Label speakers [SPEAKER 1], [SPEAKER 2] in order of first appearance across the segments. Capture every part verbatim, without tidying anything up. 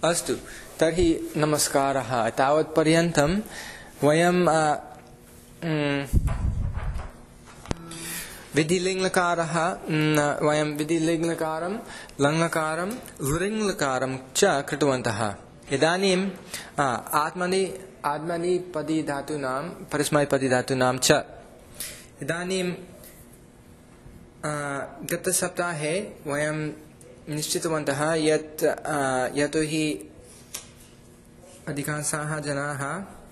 [SPEAKER 1] अस्तु तर्हि नमस्कारः। तावत्पर्यन्तं वयं विधिलिङ्गकारः वयं विधिलिङ्गकारं लङ्लकारं लृङ्लकारं च कृतवन्तः। इदानीं आत्मनि आत्मनेपदी धातूनां परस्मैपदी धातूनां च इदानीं गतसप्ताहे वयं निश्चितवन्तः यत् यतोहि अधिकांशाः जनाः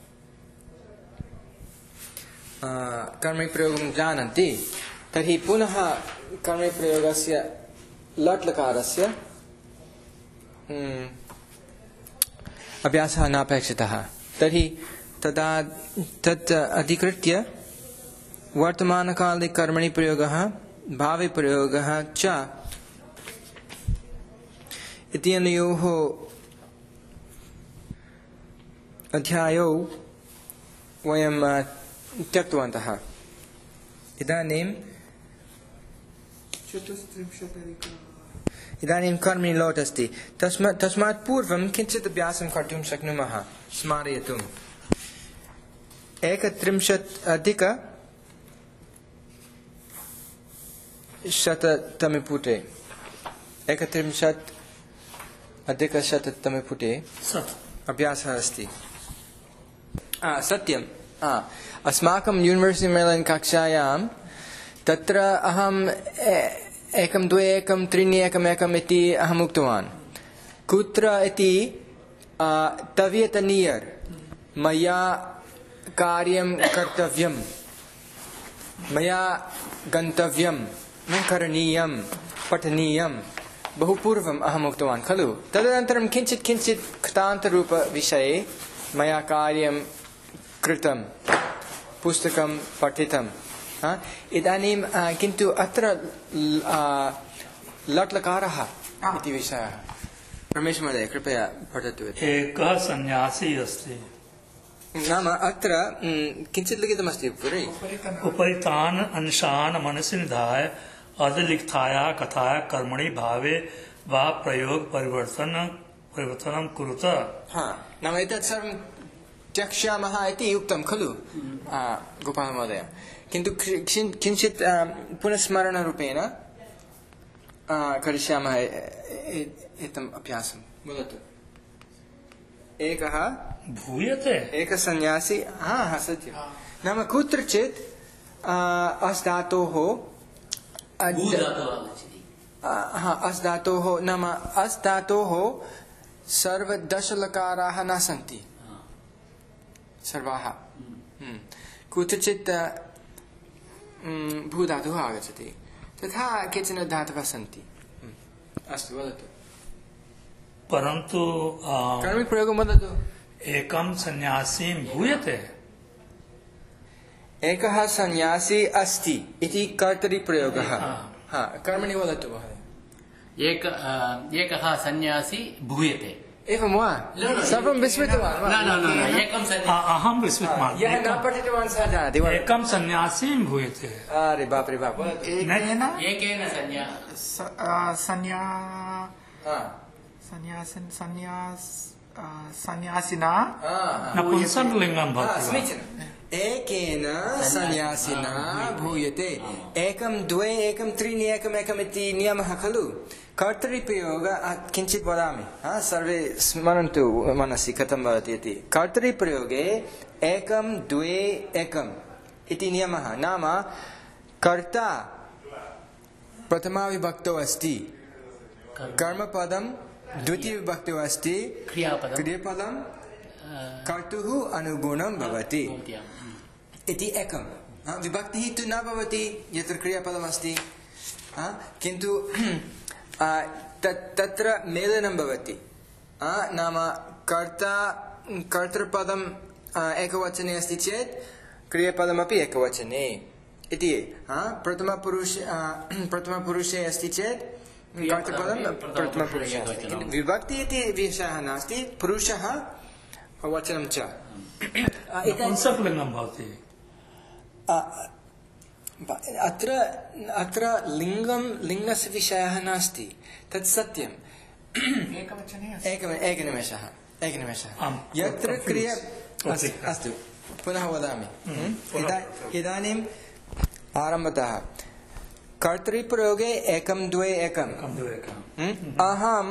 [SPEAKER 1] कर्मप्रयोगं जानन्ति, तर्हि पुनः कर्मप्रयोगस्य लट्लकारस्य अभ्यासः नापेक्षितः। तर्हि तदा तत् अधिकृत्य वर्तमानकाले कर्मणि प्रयोगः भावे प्रयोगः च इत्यनयोः अध्यायौ वयं त्यक्तवन्तः। इदानीं इदानीं कर्मणि लोट् अस्ति। तस्मात् तस्मात् पूर्वं किञ्चित् अभ्यासं कर्तुं शक्नुमः। स्मारयतुम् एकत्रिंशत् अधिक शततमे पुटे एकत्रिंशत् अधिकशततमे पुटे अभ्यासः अस्ति। सत्यं अस्माकं यूनिवर्सिटि मेलन् कक्षायां तत्र अहम् एकं द्वे एकं त्रीणि एकम् एकम् इति अहम् उक्तवान्। कुत्र इति तव्यतनियर् मया कार्यं कर्तव्यं, मया गन्तव्यं, करणीयं, पठनीयं बहु पूर्वम् अहम् उक्तवान् खलु। तदनन्तरं किञ्चित् किञ्चित् कृतान्तरूपविषये मया कार्यं कृतं, पुस्तकं पठितं। इदानीं किन्तु अत्र लट्लकारः इति विषयः रमेश महोदय कृपया पठतु।
[SPEAKER 2] एकः सन्यासी अस्ति।
[SPEAKER 1] नाम अत्र किञ्चित् लिखितमस्ति उपरि
[SPEAKER 2] उपरि तान् अंशान् मनसि निधाय अधलिखितायाः कथायाः कर्मणि भावे वा प्रयोग परिवर्तन परिवर्तनं कुरुत।
[SPEAKER 1] नाम एतत् सर्वं त्यक्ष्यामः इति उक्तं खलु गोपाल महोदय। किन्तु किञ्चित् पुनस्मरणरूपेण करिष्यामः एतम् अभ्यासं। वदतु। एकः
[SPEAKER 2] भूयते
[SPEAKER 1] एकः सन्यासी हा हा सत्यं। नाम कुत्रचित् अस् धातोः हा अस् धातोः नाम अस् धातोः सर्वदशलकाराः न सन्ति, सर्वाः। कुत्रचित् भूधातुः आगच्छति, तथा केचन धातवः सन्ति। अस्तु वदतु।
[SPEAKER 2] परन्तु
[SPEAKER 1] कर्मप्रयोगं वदतु।
[SPEAKER 2] एकं सन्यासी भूयते।
[SPEAKER 1] एकः सन्यासी अस्ति इति कर्तरिप्रयोगः। हा कर्मणि वदतु महोदय।
[SPEAKER 3] एक एकः सन्यासी भूयते।
[SPEAKER 1] एवं वा? सर्वं विस्मृतवान् वा?
[SPEAKER 2] अहं विस्मृतवान्।
[SPEAKER 1] यः न पठितवान् सः जानाति।
[SPEAKER 2] एकं सन्यासी भूयते।
[SPEAKER 1] अरे बाप रे बाप।
[SPEAKER 3] एकेन
[SPEAKER 2] सन्यासिना नपुंसकलिङ्गं भवति।
[SPEAKER 1] समीचीनम्। एकेन सन्यासिना भूयते। एकं द्वे एकं त्रीणि एकम् एकम् इति नियमः खलु। कर्तरिप्रयोग किञ्चित् वदामि, सर्वे स्मरन्तु मनसि कथं भवति इति। कर्तरिप्रयोगे एकं द्वे एकम् इति नियमः। नाम कर्ता प्रथमाविभक्तौ अस्ति, कर्मपदं द्वितीयविभक्तौ अस्ति, क्रियापदं कर्तुः अनुगुणं भवति इति एकं। विभक्तिः तु न भवति यत्र क्रियापदमस्ति, किन्तु तत्र मेलनं भवति। नाम कर्ता कर्तृपदम् एकवचने अस्ति चेत् क्रियापदमपि एकवचने इति। प्रथमपुरुषे प्रथमपुरुषे अस्ति चेत् कर्तृपदं प्रथमपुरुषे अस्ति। विभक्ति इति विषयः नास्ति, पुरुषः वचनं च।
[SPEAKER 2] नपुंसकलिङ्गं भवति।
[SPEAKER 1] अत्र अत्र लिङ्गं लिङ्गस्य विषयः नास्ति, तत् सत्यं। एकम् एकनिमेषः एकनिमेषः यत्र क्रिया अस्तु पुनः वदामि इदानीम् आरम्भतः कर्तृप्रयोगे एकं द्वे एकम् अहं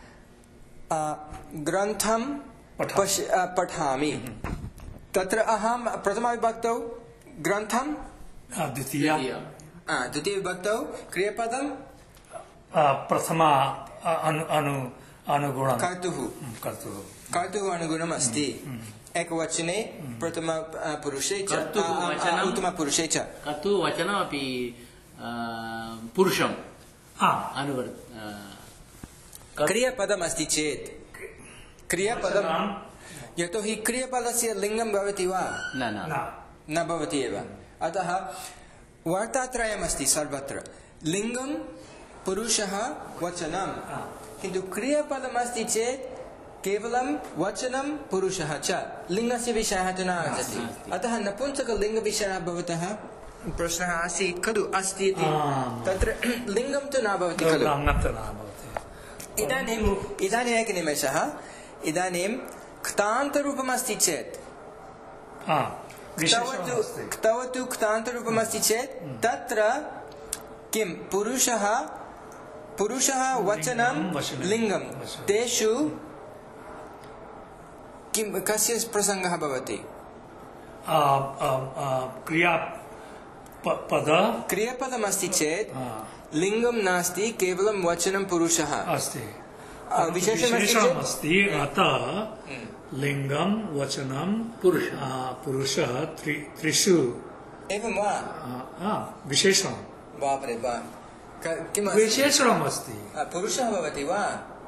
[SPEAKER 1] ग्रन्थं पठामि तत्र अहं प्रथमविभक्तौ ग्रन्थं
[SPEAKER 2] द्वितीया
[SPEAKER 1] द्वितीयविभक्तौ क्रियापदं
[SPEAKER 2] प्रथमा अनु अनु अनुगुणं
[SPEAKER 1] कर्तुः
[SPEAKER 2] कर्तुः
[SPEAKER 1] कर्तुः अनुगुणम् अस्ति एकवचने प्रथम पुरुषे च उत्तमपुरुषे च
[SPEAKER 3] कर्तुवचनमपि पुरुषम् अनुवर्त
[SPEAKER 1] क्रियापदम् अस्ति चेत् क्रियापदं यतोहि क्रियापदस्य लिङ्गं भवति वा
[SPEAKER 3] न
[SPEAKER 1] न भवति एव अतः वार्तात्रयमस्ति सर्वत्र लिङ्गं पुरुषः वचनं किन्तु क्रियापदमस्ति चेत् केवलं वचनं पुरुषः च लिङ्गस्य विषयः तु न आगच्छति अतः नपुंसकलिङ्गविषयः भवतः प्रश्नः आसीत् खलु अस्ति इति तत्र लिङ्गं तु न भवति खलु इदानीम् इदानीम् एकनिमेषः इदानीं क्तान्तरूपमस्ति चेत् क्तवतु क्तान्तरूपमस्ति चेत् तत्र किं पुरुषः पुरुषः वचनं लिङ्गं तेषु किं कस्य प्रसङ्गः भवति
[SPEAKER 2] क्रियापद
[SPEAKER 1] क्रियापदमस्ति चेत् लिङ्गं नास्ति केवलं वचनं पुरुषः
[SPEAKER 2] अस्ति
[SPEAKER 1] विशेषणमस्ति
[SPEAKER 2] अतः लिङ्गं वचनं पुरुषः पुरुषः त्रिषु
[SPEAKER 1] एवं वा
[SPEAKER 2] विशेषणं
[SPEAKER 1] बापरे बा किं
[SPEAKER 2] विशेषणम् अस्ति
[SPEAKER 1] पुरुषः भवति वा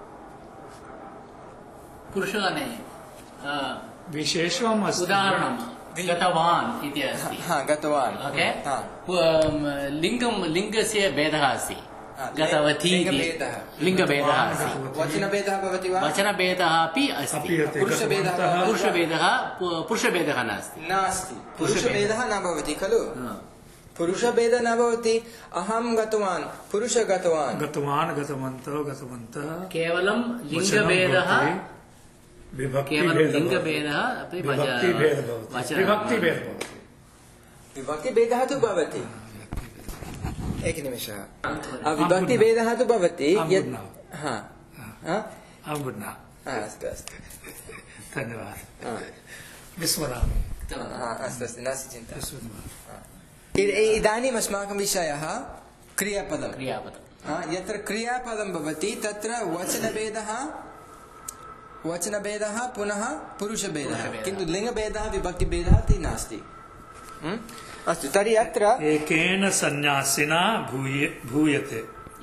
[SPEAKER 3] पुरुषः न
[SPEAKER 2] विशेषणम् अस्ति
[SPEAKER 3] उदाहरणं गतवान् इति अस्ति
[SPEAKER 1] हा गतवान्
[SPEAKER 3] ओके लिङ्गं लिङ्गस्य भेदः अस्ति गतवती लिङ्गभेदः अस्ति
[SPEAKER 1] वचनभेदः भवति वा
[SPEAKER 3] वचनभेदः अपि अस्ति
[SPEAKER 1] पुरुषभेदः
[SPEAKER 3] पुरुषभेदः पुरुषभेदः नास्ति
[SPEAKER 1] नास्ति पुरुषभेदः न भवति खलु पुरुषभेदः न भवति अहं गतवान् पुरुषः गतवान्
[SPEAKER 2] गतवान् गतवन्तौ गतवन्तः
[SPEAKER 3] केवलं लिङ्गभेदः केवलं लिङ्गभेदः अपि
[SPEAKER 1] विभक्तिभेदः तु भवति एकनिमेषः विभक्तिभेदः तु भवति यत् अस्तु अस्तु
[SPEAKER 2] धन्यवादः विस्मरामि
[SPEAKER 1] अस्तु अस्तु नास्ति चिन्ता इदानीम् अस्माकं विषयः क्रियापदं
[SPEAKER 3] क्रियापदं
[SPEAKER 1] यत्र क्रियापदं भवति तत्र वचनभेदः वचनभेदः पुनः पुरुषभेदः किन्तु लिङ्गभेदः विभक्तिभेदः इति नास्ति अस्तु तर्हि अत्र
[SPEAKER 2] एकेन सन्न्यासिना भूयते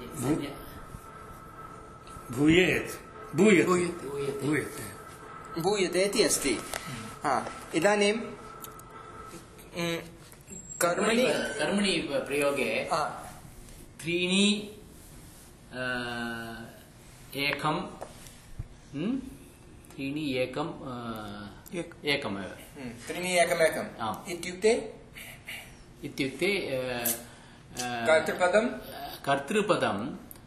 [SPEAKER 2] भूयेत् भूयते
[SPEAKER 1] भूयते इति अस्ति इदानीं कर्मणि
[SPEAKER 3] कर्मणि प्रयोगे त्रीणि एकं त्रीणि एकं एकमेव
[SPEAKER 1] त्रीणि एकमेकम् इत्युक्ते
[SPEAKER 3] इत्युक्ते
[SPEAKER 1] कर्तृपदं कर्तृपदं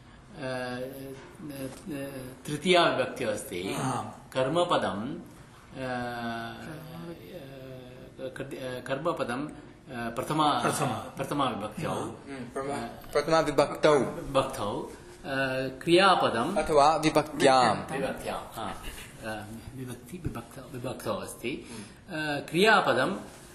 [SPEAKER 3] तृतीया विभक्ति अस्ति कर्मपदं कर्मपदं प्रथमा प्रथमा विभक्तौ
[SPEAKER 1] प्रथमा विभक्तौ
[SPEAKER 3] विभक्तौ क्रियापदम्
[SPEAKER 1] अथवा विभक्त्यां
[SPEAKER 3] विभक्त्यां विभक्ति विभक्तौ विभक्तौ अस्ति क्रियापदं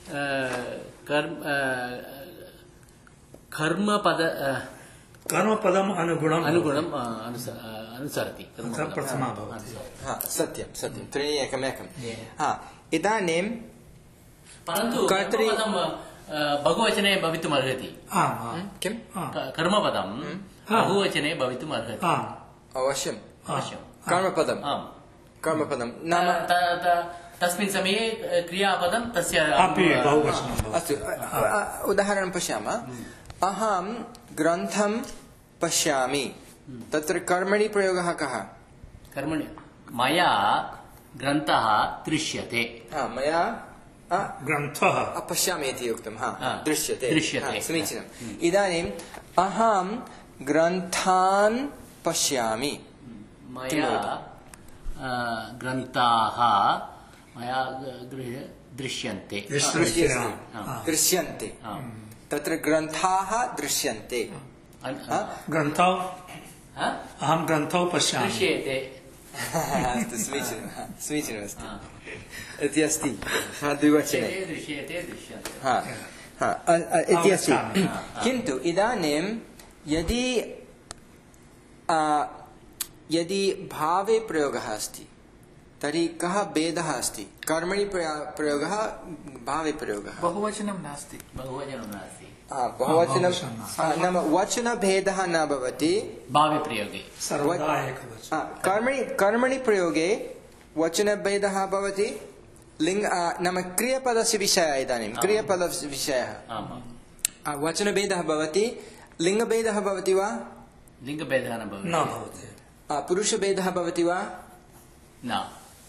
[SPEAKER 3] कर्मपद
[SPEAKER 2] कर्मपदम् अनुगुणम्
[SPEAKER 3] अनुगुणम् अनुसरति
[SPEAKER 2] प्रथमा भवति
[SPEAKER 1] सत्यं सत्यं त्रीणि एकमेकं इदानीं
[SPEAKER 3] परन्तु कर्तृपदं बहुवचने भवितुम् अर्हति
[SPEAKER 1] किं
[SPEAKER 3] कर्मपदं बहुवचने भवितुम् अर्हति
[SPEAKER 1] अवश्यम्
[SPEAKER 3] अवश्यं
[SPEAKER 1] कर्मपदं कर्मपदं नाम
[SPEAKER 3] तस्मिन् समये क्रियापदं तस्य
[SPEAKER 1] अस्तु उदाहरणं पश्यामः अहं ग्रन्थं पश्यामि तत्र कर्मणि प्रयोगः कः
[SPEAKER 3] कर्मणि मया ग्रन्थः दृश्यते
[SPEAKER 1] मया
[SPEAKER 2] ग्रन्थः
[SPEAKER 1] पश्यामि इति उक्तं दृश्यते
[SPEAKER 3] दृश्यते
[SPEAKER 1] समीचीनम् इदानीम् अहं ग्रन्थान् पश्यामि
[SPEAKER 3] मया अ, ग्रन्थाः मया गृहे दृश्यन्ते
[SPEAKER 2] दृश्यन्ते
[SPEAKER 1] दृश्यन्ते तत्र ग्रन्थाः दृश्यन्ते
[SPEAKER 2] ग्रन्थौ
[SPEAKER 3] हाँ?
[SPEAKER 2] अहं ग्रन्थौ पश्यामि
[SPEAKER 3] दृश्यते
[SPEAKER 1] अस्तु समीचीनं समीचीनमस्ति इति अस्ति हा द्विवचने
[SPEAKER 3] दृश्यते दृश्यन्ते
[SPEAKER 1] हा हा अ- अ- इति अस्ति किन्तु इदानीं यदि आ, यदि भावे प्रयोगः अस्ति तर्हि कः भेदः अस्ति कर्मणि प्रया- प्रयोगः भावे प्रयोगः
[SPEAKER 4] बहुवचनं नास्ति
[SPEAKER 3] बहुवचनं नास्ति
[SPEAKER 1] आ, बहुवचनं आ, नाम वचनभेदः न भवति
[SPEAKER 3] भावे प्रयोगे
[SPEAKER 2] सर्वदा एकवचनं
[SPEAKER 1] आ, कर्मणि कर्मणि प्रयोगे वचनभेदः भवति लिङ्ग आ, नाम क्रियपदस्य विषयः इदानीं क्रियपदस्य विषयः
[SPEAKER 3] आम् आम्
[SPEAKER 1] आ, वचनभेदः भवति लिङ्गभेदः भवति वा
[SPEAKER 3] लिङ्गभेदः न भवति
[SPEAKER 2] न भवति
[SPEAKER 1] आ, पुरुषभेदः भवति वा
[SPEAKER 3] न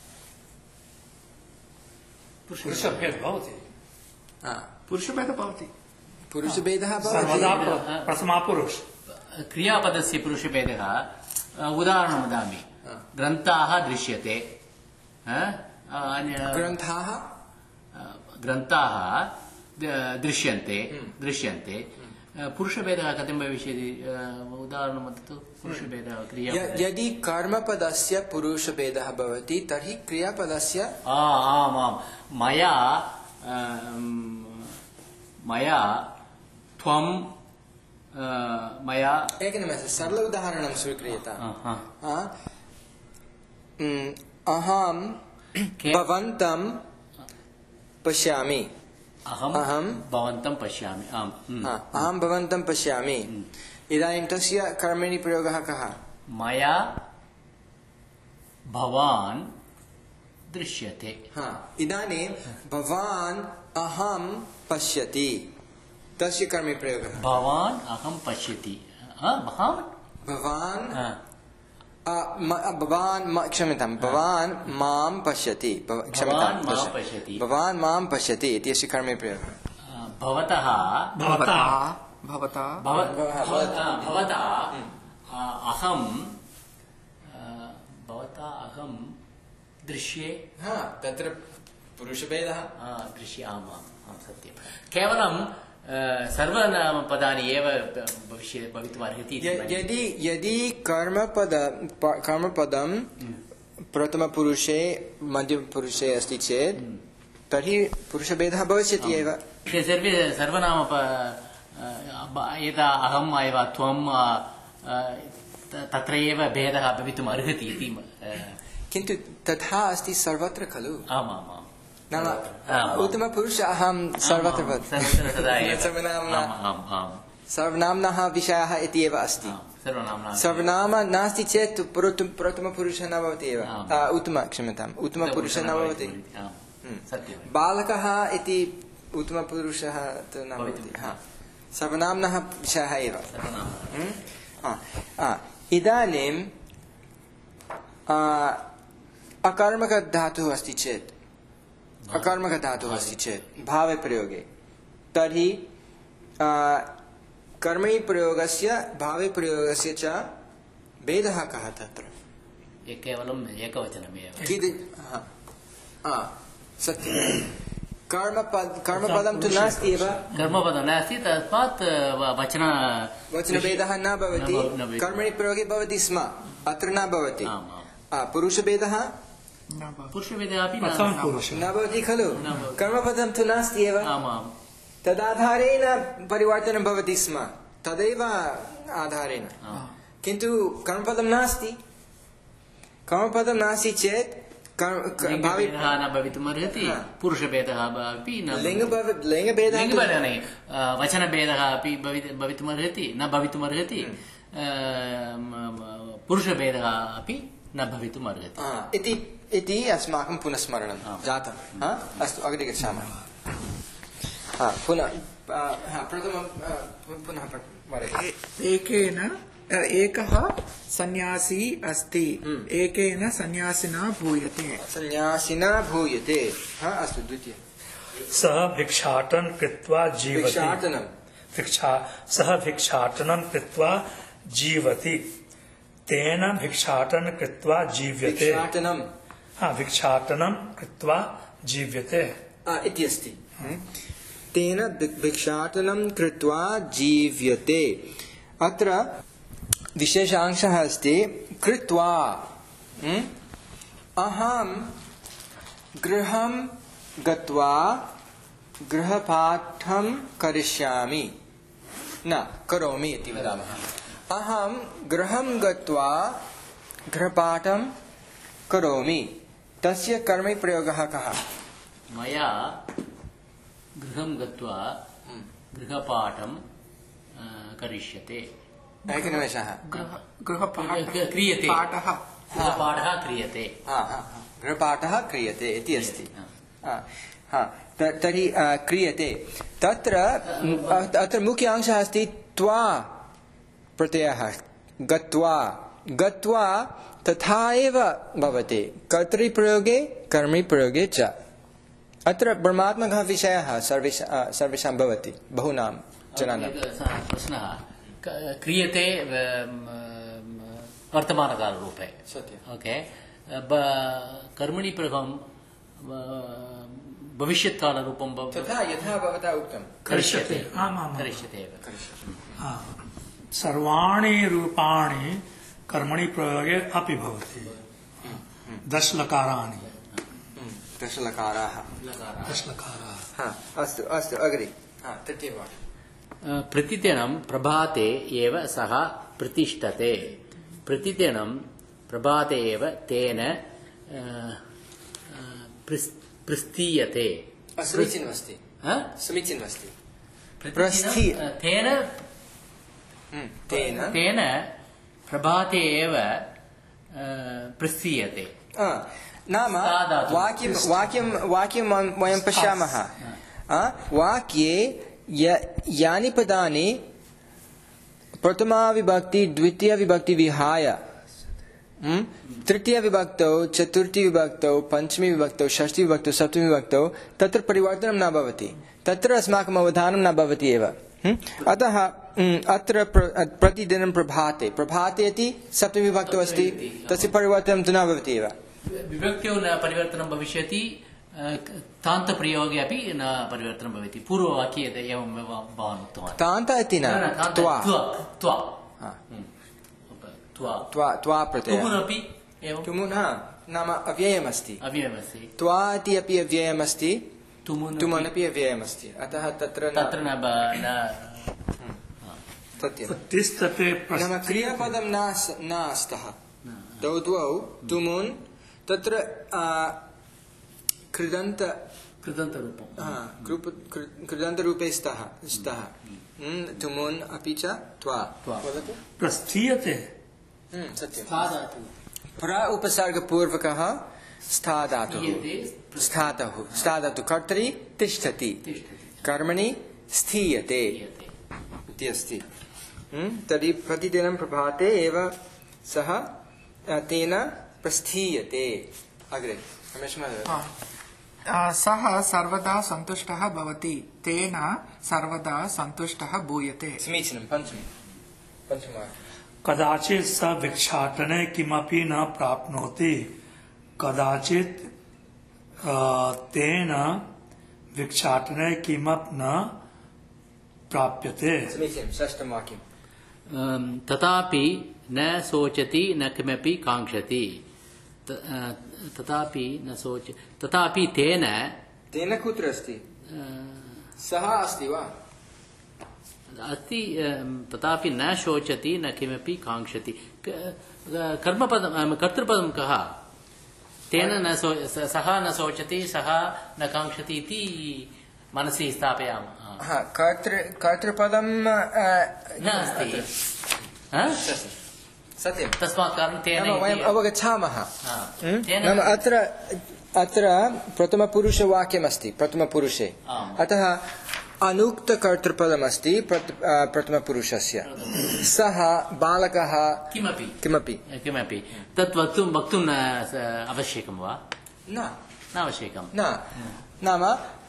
[SPEAKER 2] पुरुषभेदः भवति
[SPEAKER 1] आ,
[SPEAKER 4] पुरुषभेदः भवति
[SPEAKER 1] पुरुषभेदः भवति
[SPEAKER 2] सर्वदा प्र- प्रथमा पुरुष
[SPEAKER 3] क्रियापदस्य पुरुषभेदः अ, उदाहरणं वदामि ग्रन्थाः दृश्यते अ, अन्य-
[SPEAKER 1] ग्रन्थाः
[SPEAKER 3] अ, ग्रन्थाः द- दृश्यन्ते दृश्यन्ते अ, पुरुषभेदः कथं भविष्यति अ, उदाहरणं वदतु पुरुषभेदः क्रिया
[SPEAKER 1] य- यदि कर्मपदस्य पुरुषभेदः भवति तर्हि क्रियापदस्य
[SPEAKER 3] आ, आम् आम् मया अम्, मया त्वं अ, मया
[SPEAKER 1] एकनिमेषं सरल उदाहरणं स्वीक्रियताम्
[SPEAKER 3] अ, हा।
[SPEAKER 1] आ, उम्, अहं
[SPEAKER 3] के-
[SPEAKER 1] भवन्तं पश्यामि
[SPEAKER 3] अहम्
[SPEAKER 1] अहं-
[SPEAKER 3] भवन्तं पश्यामि आम् हम्म।
[SPEAKER 1] आ, अहं भवन्तं पश्यामि इदानीं तस्य कर्मणि प्रयोगः कः
[SPEAKER 3] मया भवान् दृश्यते
[SPEAKER 1] हा इदानीं भवान् अहं पश्यति तस्य कर्मणि प्रयोगः
[SPEAKER 3] भवान् अहं पश्यति हा, भवान्
[SPEAKER 1] भवान्
[SPEAKER 3] हा,
[SPEAKER 1] आ, म- भवान् म- क्षम्यतां भवान् मां पश्यति भव- क्षम्यतां
[SPEAKER 3] भवान् मां
[SPEAKER 1] पश्य-
[SPEAKER 3] पश्यति।
[SPEAKER 1] भवान् मां पश्यति इत्यस्य कर्मणि प्रयोगः
[SPEAKER 3] अ, भवतः
[SPEAKER 2] भवता
[SPEAKER 4] भवता
[SPEAKER 3] भव-
[SPEAKER 1] भवतः-
[SPEAKER 3] भवतः भवतः अ, अहं अ, भवता अहं दृश्ये
[SPEAKER 1] हा तत्र पुरुषभेदः
[SPEAKER 3] आ, दृश्य आम् आम् आम् सत्यं केवलं अ, सर्वनामपदानि एव भविष्य भवितुमर्हति इति
[SPEAKER 1] य-
[SPEAKER 3] मन्ये।
[SPEAKER 1] यदि यदि कर्मपद प- कर्मपदं प्रथमपुरुषे मध्यमपुरुषे अस्ति चेत् तर्हि पुरुषभेदः भविष्यति एव
[SPEAKER 3] ते सर्वे सर्वनाम यदा अहम् एव त्वं अ, अ, त- तत्र एव भेदः भवितुम् अर्हति इति अ,
[SPEAKER 1] किन्तु तथा अस्ति सर्वत्र खलु
[SPEAKER 3] आम् आम् आम्
[SPEAKER 1] नाम
[SPEAKER 3] आम्।
[SPEAKER 1] उत्तमपुरुष अहं सर्वत्र
[SPEAKER 3] आम्,
[SPEAKER 1] भवति।
[SPEAKER 3] सर्वत्र तदा एव
[SPEAKER 1] सर्वनाम्ना
[SPEAKER 3] आम् आम् आम्
[SPEAKER 1] सर्वनाम्नः विषयः इति एव अस्ति
[SPEAKER 3] आम्, सर्वनाम्ना
[SPEAKER 1] सर्वनाम नास्ति चेत् प्रथम प्रथमपुरुषः न भवति एव
[SPEAKER 3] आम्।
[SPEAKER 1] आ, उत्तम क्षम्यताम् उत्तमपुरुषः न भवति
[SPEAKER 3] आम्, सत्यं
[SPEAKER 1] बालकः इति उत्तमपुरुषः तु न भवति हा सर्वनाम्नः विषयः एव
[SPEAKER 3] सर्वनाम
[SPEAKER 1] हम्म? आ, आ, इदानीं आ, अकर्मकधातुः अस्ति चेत् अकर्मकधातुः अस्ति चेत् भावे प्रयोगे तर्हि आ, कर्मणि प्रयोगस्य भावे प्रयोगस्य च भेदः कः तत्र
[SPEAKER 3] ये केवलम् एकवचनमेव
[SPEAKER 1] कीदृ हा आ, सत्यं कर्मपद कर्मपदं तु नास्ति एव
[SPEAKER 3] कर्मपदं नास्ति तस्मात् व- वचन
[SPEAKER 1] वचनभेदः न भवति
[SPEAKER 3] न भव- न भवति।
[SPEAKER 1] कर्मणि प्रयोगे भवति स्म अत्र न भवति
[SPEAKER 3] आम् आम्
[SPEAKER 1] आ, पुरुषभेदः
[SPEAKER 4] न भवति
[SPEAKER 3] पुरुषभेदः अपि न
[SPEAKER 2] प्रथम पुरुष
[SPEAKER 1] न भवति खलु
[SPEAKER 3] न भवति।
[SPEAKER 1] कर्मपदं तु नास्ति एव
[SPEAKER 3] आम् आम्
[SPEAKER 1] तदाधारेण परिवर्तनं भवति स्म तदेव आधारेण
[SPEAKER 3] आम्।
[SPEAKER 1] किन्तु कर्मपदं नास्ति कर्मपदं नास्ति चेत् कर्म- क- भावि
[SPEAKER 3] लिङ्गभेदः न भवितुमर्हति
[SPEAKER 1] हा।
[SPEAKER 3] पुरुषभेदः अपि न
[SPEAKER 1] लिङ्गभव- लिङ्गभेदः तु-
[SPEAKER 3] लिङ्गभेदः नहि अ, वचनभेदः अपि भवि- भवितुमर्हति न भवितुमर्हति अ, म- म- पुरुषभेदः अपि न भवितुमर्हति
[SPEAKER 1] आ, इति इति अस्माकं पुनः स्मरणं
[SPEAKER 3] आम्।
[SPEAKER 1] जातं हा? अस्तु अग्रे गच्छामः हा पुनः आ, हा, प्रथमं आ, पुनः पठ- वदतु।
[SPEAKER 4] एकेन अ, एकः सन्यासी अस्ति
[SPEAKER 1] हम्म।
[SPEAKER 4] एकेन सन्यासिना भूयते
[SPEAKER 1] सन्यासिना भूयते हा अस्तु द्वितीय
[SPEAKER 2] सः भिक्षाटनं कृत्वा जीवति
[SPEAKER 1] भिक्षाटनं
[SPEAKER 2] भिक्षा सः भिक्षाटनं कृत्वा जीवति तेन भिक्षाटन कृत्वा जीव्यते
[SPEAKER 1] भिक्षाटनम्
[SPEAKER 2] हा भिक्षाटनं कृत्वा जीव्यते
[SPEAKER 1] इति अस्ति तेन भिक्षाटनं कृत्वा जीव्यते अत्र विशेषांशः अस्ति कृत्वा अहं गृहं गत्वा गृहपाठं करिष्यामि न करोमि इति वदामः अहं गृहं गत्वा गृहपाठं करोमि तस्य कर्मणि प्रयोगः कः
[SPEAKER 3] मया गृहं गत्वा गृहपाठं करिष्यते
[SPEAKER 1] एकनिमेषः
[SPEAKER 4] गृहपाठः
[SPEAKER 3] क्रियते
[SPEAKER 4] पाठः
[SPEAKER 3] गृहपाठः क्रियते
[SPEAKER 1] गृहपाठः क्रियते इति अस्ति तर्हि क्रियते तत्र अत्र मुख्य अंशः अस्ति त्वा प्रत्ययः गत्वा गत्वा तथा एव भवति कर्तृप्रयोगे कर्मप्रयोगे च अत्र परमात्मकः विषयः सर्वेषां सर्वेषां भवति बहुनां जनानां
[SPEAKER 3] प्रश्नः क्रियते वर्तमानकालरूपे
[SPEAKER 1] सत्यम्
[SPEAKER 3] ओके कर्मणि प्रयोगं भविष्यत्कालरूपं
[SPEAKER 1] तथा यथा भवता उक्तं
[SPEAKER 2] करिष्यते
[SPEAKER 3] करिष्यते एव
[SPEAKER 2] सर्वाणि रूपाणि कर्मणि प्रयोगे अपि भवति दशलकाराणि
[SPEAKER 1] दशलकाराः
[SPEAKER 2] दशलकाराः
[SPEAKER 1] अस्तु अस्तु अग्रे तृतीयवाक्यं
[SPEAKER 3] प्रतिदिनं प्रभाते एव सः प्रतिष्ठते प्रतिदिनं प्रभाते एव तेन प्रस्थीयते
[SPEAKER 1] समीचीनमस्ति समीचीनमस्ति
[SPEAKER 3] तेन
[SPEAKER 1] तेन
[SPEAKER 3] तेन प्रभाते एव प्रस्थीयते
[SPEAKER 1] नाम वाक्यं वाक्यं वाक्यं वयं पश्यामः वाक्ये यानि पदानि प्रथमा विभक्ति द्वितीय विभक्ति विहाय तृतीय विभक्तौ चतुर्थी विभक्तौ पंचमी विभक्तौ षष्ठी विभक्तौ सप्तमी विभक्तौ तत्र परिवर्तनं न भवति तत्र अस्माकम् अवधानं न भवति एव अतः अत्र प्रतिदिनं प्रभाते प्रभाते इति सप्तमी विभक्तौ अस्ति तस्य परिवर्तनं तु न भवति एव
[SPEAKER 3] विभक्त्यों न परिवर्तनं भविष्यति तान्तप्रयोगे अपि न परिवर्तनं भवति पूर्ववाक्ये एवं भवान् उक्तवान्
[SPEAKER 1] तान्त इति न त्वा
[SPEAKER 3] त्वा
[SPEAKER 1] त्वा त्वा प्रत्ययः
[SPEAKER 3] तुमुनपि एवं
[SPEAKER 1] तुमुन नाम अव्ययमस्ति
[SPEAKER 3] अव्ययमस्ति
[SPEAKER 1] त्वा इति अपि अव्ययमस्ति
[SPEAKER 3] तुमुन्
[SPEAKER 1] तुमनपि अव्ययमस्ति अतः तत्र
[SPEAKER 3] तत्र न
[SPEAKER 1] सत्यं
[SPEAKER 2] तिष्ठते
[SPEAKER 1] नाम क्रियापदं न स्तः तौ द्वौ तुमुन् तत्र कृदन्त
[SPEAKER 3] कृदन्तरूपं
[SPEAKER 1] कृदन्तरूपे स्तः स्तः तुमुन् अपि च त्वा
[SPEAKER 2] प्रस्थीयते
[SPEAKER 1] सत्यं प्र उपसर्गपूर्वकः स्था धातुः स्था धातुः स्था धातुः कर्तरि तिष्ठति कर्मणि स्थीयते इति अस्ति तर्हि प्रतिदिनं प्रभाते एव सः तेन प्रस्थीयते अग्रे
[SPEAKER 4] सः सर्वदा सन्तुष्टः भवति तेन सर्वदा सन्तुष्टः भूयते
[SPEAKER 1] समीचीनं पञ्चमी पञ्चमवाक्यं
[SPEAKER 2] कदाचित् स भिक्षाटने किमपि न प्राप्नोति कदाचित् तेन भिक्षाटने किमपि न प्राप्यते
[SPEAKER 1] समीचीनं षष्ठं वाक्यं
[SPEAKER 3] तथापि न सोचति न किमपि काङ्क्षति तथापि न सोच तथापि तेन
[SPEAKER 1] तेन कुत्र अस्ति सः अस्ति वा
[SPEAKER 3] अस्ति तथापि न शोचति न किमपि काङ्क्षति कर्मपदं कर्तृपदं कः तेन न सो सः न शोचति सः न काङ्क्षति इति मनसि स्थापयामः
[SPEAKER 1] कर्तृ कर्तृपदं
[SPEAKER 3] न अस्ति
[SPEAKER 1] सत्यं
[SPEAKER 3] तस्मात् कारणं तेन
[SPEAKER 1] वयम् अवगच्छामः नाम अत्र अत्र प्रथमपुरुषवाक्यमस्ति प्रथमपुरुषे अतः अनुक्तकर्तृपदमस्ति प्रथमपुरुषस्य सः बालकः
[SPEAKER 3] किमपि
[SPEAKER 1] किमपि
[SPEAKER 3] किमपि तत् वक्तुं वक्तुं न आवश्यकं वा
[SPEAKER 1] न
[SPEAKER 3] न आवश्यकं
[SPEAKER 1] न नाम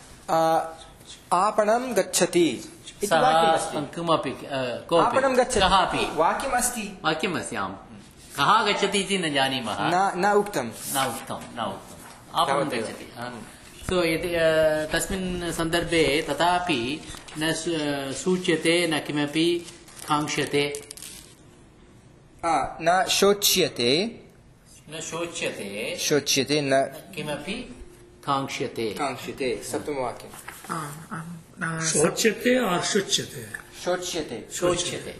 [SPEAKER 1] आपणं गच्छति
[SPEAKER 3] किमपि
[SPEAKER 1] आपणं गच्छति वाक्यमस्ति
[SPEAKER 3] वाक्यमस्ति आम् कः गच्छति इति न जानीमः
[SPEAKER 1] न न उक्तं
[SPEAKER 3] न उक्तं न उक्तम् आपणं गच्छति सो यदि तस्मिन् सन्दर्भे तथापि न सूच्यते न किमपि काङ्क्षते
[SPEAKER 1] न शोच्यते
[SPEAKER 3] न शोच्यते
[SPEAKER 1] शोच्यते न
[SPEAKER 3] किमपि काङ्क्षते
[SPEAKER 1] काङ्क्षते सप्तमवाक्यं
[SPEAKER 2] शोच्यते और शुच्यते
[SPEAKER 1] शोच्यते
[SPEAKER 3] शोच्यते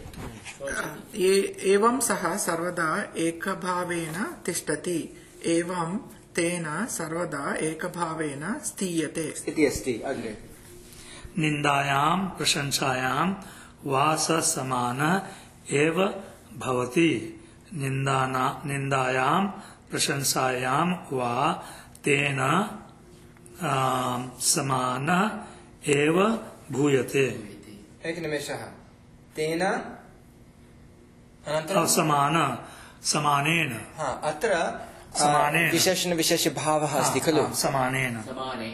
[SPEAKER 4] एवं सः सर्वदा एकभावेन तिष्ठति एवं तेन सर्वदा एकभावेन स्थीयते
[SPEAKER 1] इति अस्ति अग्रे
[SPEAKER 2] निन्दायां प्रशंसायां वा स समान एव भवति निन्दाना निन्दायां प्रशंसायां वा तेन समान एव भूयते
[SPEAKER 1] एकनिमेषः तेन
[SPEAKER 2] समान समानेन
[SPEAKER 1] अत्र
[SPEAKER 2] समानेन
[SPEAKER 1] विशेषण विशेषभावः अस्ति खलु
[SPEAKER 2] समानेन
[SPEAKER 3] समाने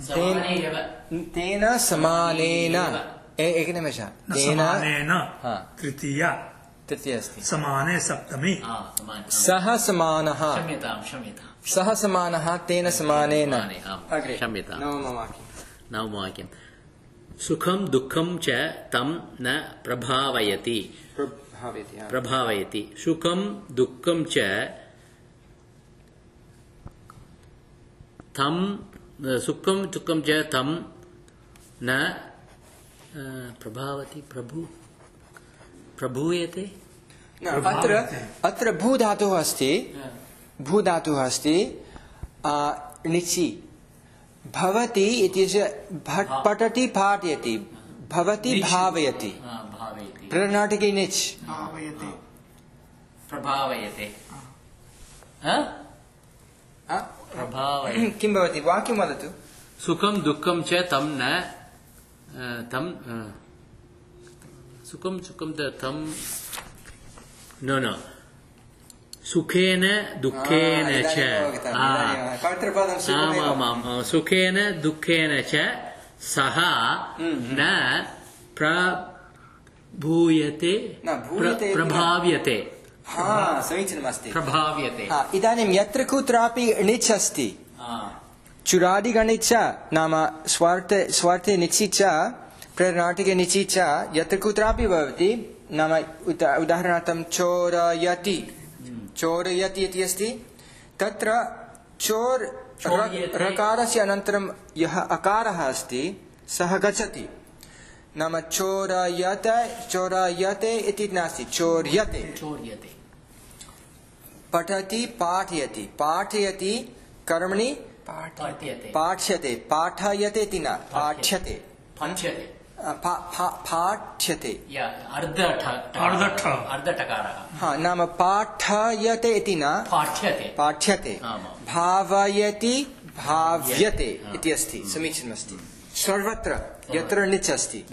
[SPEAKER 1] तेन समानेन एकनिमेषः तेन
[SPEAKER 2] समानेन तृतीया
[SPEAKER 1] तृतीया अस्ति
[SPEAKER 2] समाने सप्तमी
[SPEAKER 1] सः समानः
[SPEAKER 3] क्षम्यतां क्षम्यतां
[SPEAKER 1] सः समानः तेन समानेन अग्रे
[SPEAKER 3] क्षम्यतां
[SPEAKER 1] नवमवाक्यं
[SPEAKER 3] नवमवाक्यं सुखं दुःखं च तं न प्रभावयति
[SPEAKER 1] प्रभावयति
[SPEAKER 3] प्रभावयति सुखं दुःखं च तं सुखं दुःखं च तं न प्रभावति प्रभु प्रभूयते
[SPEAKER 1] अत्र अत्र भूधातुः अस्ति भूधातुः अस्ति निचि भवति इत्यस्य पठति पाठयति भवति भावयति प्रनाटके निच्
[SPEAKER 4] भावयते
[SPEAKER 3] प्रभावयते प्रभावयते
[SPEAKER 1] किं भवति वाक्यं वदतु
[SPEAKER 3] सुखं दुःखं च तं न तं सुखं सुखं तं न न सुखेन दुःखेन च आमामां सुखेन दुःखेन च सः न प्रभूयते प्रभाव्यते
[SPEAKER 1] समीचीनमस्ति
[SPEAKER 3] प्रभाव्यते
[SPEAKER 1] इदानीं यत्र कुत्रापि णिच् अस्ति चुरादिगणिच नाम स्वार्थे स्वार्थे निचि च प्रनाटिके निचि च यत्र कुत्रापि भवति नाम उदाहरणार्थं चोरयति चोरयति इति अस्ति तत्र चोर रकारस्य अनन्तरं यः अकारः अस्ति सः गच्छति नाम चोरयत चोरयते इति नास्ति चोर्यते
[SPEAKER 3] चोर्यते
[SPEAKER 1] पठति पाठयति पाठयति कर्मणि
[SPEAKER 3] पाठ्यते
[SPEAKER 1] पाठ्यते पाठयते इति न पाठ्यते
[SPEAKER 3] पाठ्यते
[SPEAKER 1] पाठ्यते
[SPEAKER 3] अर्धटकारः
[SPEAKER 1] हाँ नाम पाठयते इति न
[SPEAKER 3] पाठ्यते
[SPEAKER 1] पाठ्यते भावयति भाव्यते इति अस्ति समीचीनमस्ति सर्वत्र यत्र णिच् अस्ति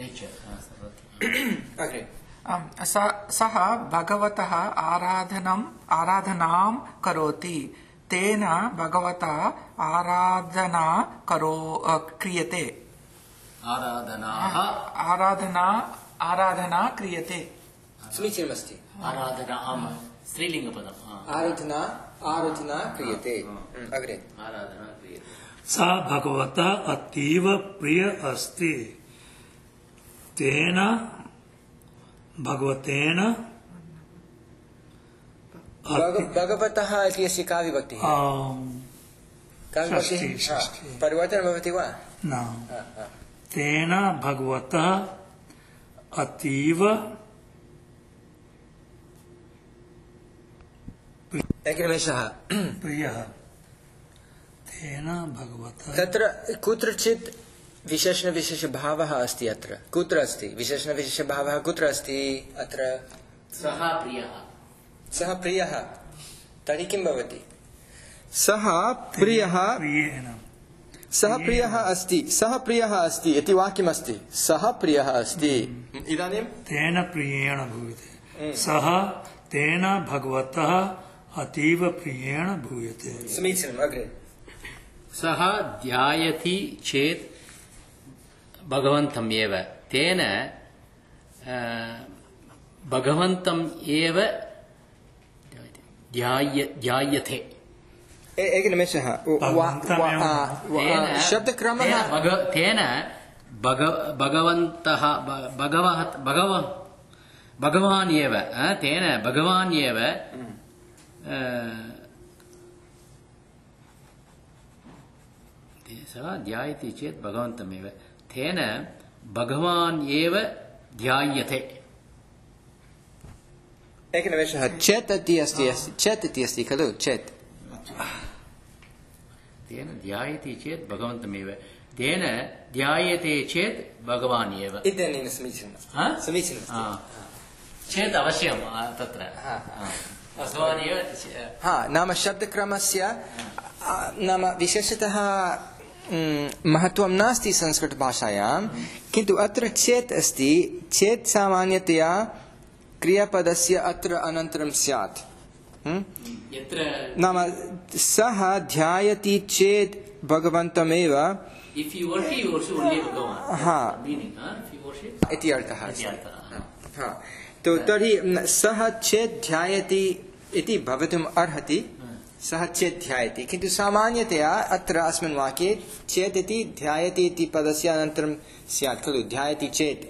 [SPEAKER 1] अग्रे
[SPEAKER 4] सः भगवतः आराधनम् आराधनां करोति तेन भगवता आराधना करो क्रियते
[SPEAKER 3] आराधनाः
[SPEAKER 4] आराधना आराधना क्रियते
[SPEAKER 1] समीचीनमस्ति
[SPEAKER 3] आराधना आम् स्त्रीलिङ्गपदम्
[SPEAKER 1] आराधना आराधना क्रियते अग्रे
[SPEAKER 3] आराधना क्रियते
[SPEAKER 2] सा भगवतः अतीव प्रिय अस्ति तेन भगवतेन
[SPEAKER 1] भगवतः इत्यस्य का विभक्तिः का विभक्तिः परिवर्तनं भवति वा
[SPEAKER 2] न तेन भगवतः अतीव
[SPEAKER 1] एकनिमेषः
[SPEAKER 2] प्रियः तेन भगवतः
[SPEAKER 1] तत्र कुत्रचित् विशेषणविशेषभावः अस्ति अत्र कुत्र अस्ति विशेषणविशेषभावः कुत्र अस्ति अत्र
[SPEAKER 3] सः प्रियः
[SPEAKER 1] सः प्रियः तर्हि किं भवति सः प्रियः सः प्रियः अस्ति सः प्रियः अस्ति इति वाक्यमस्ति सः प्रियः अस्ति इदानीं
[SPEAKER 2] तेन प्रियेण भूयते सः तेन भगवतः अतीव प्रियेण भूयते
[SPEAKER 1] समीचीनम् अग्रे
[SPEAKER 3] सः ध्यायति चेत् भगवन्तम् एव तेन भगवन्तम् एव ध्याय ध्यायते
[SPEAKER 1] एक निमेषः शब्दक्रमः
[SPEAKER 3] तेन भगवन्तः भगवः भगव भगवान् एव तेन भगवान् एव सः ध्यायति चेत् भगवन्तमेव तेन भगवान् एव ध्यायते
[SPEAKER 1] एकनिमेषः चेत् इति अस्ति चेत् इति अस्ति खलु चेत्
[SPEAKER 3] तेन ध्यायति चेत् भगवन्तमेव तेन ध्यायते चेत् भगवान् एव
[SPEAKER 1] इदानीं समीचीनं समीचीनं
[SPEAKER 3] चेत् अवश्यं तत्र भगवान् एव
[SPEAKER 1] हा नाम शब्दक्रमस्य नाम विशेषतः महत्त्वं नास्ति संस्कृतभाषायां किन्तु अत्र चेत् अस्ति चेत् सामान्यतया क्रियापदस्य अत्र अनन्तरं स्यात् नाम सः ध्यायति चेत् भगवन्तमेव इति अर्थः तो तर्हि सः चेत् ध्यायति इति भवितुम् अर्हति सः चेत् ध्यायति किन्तु सामान्यतया अत्र अस्मिन् वाक्ये चेत् इति ध्यायति इति पदस्य अनन्तरं स्यात् खलु ध्यायति चेत्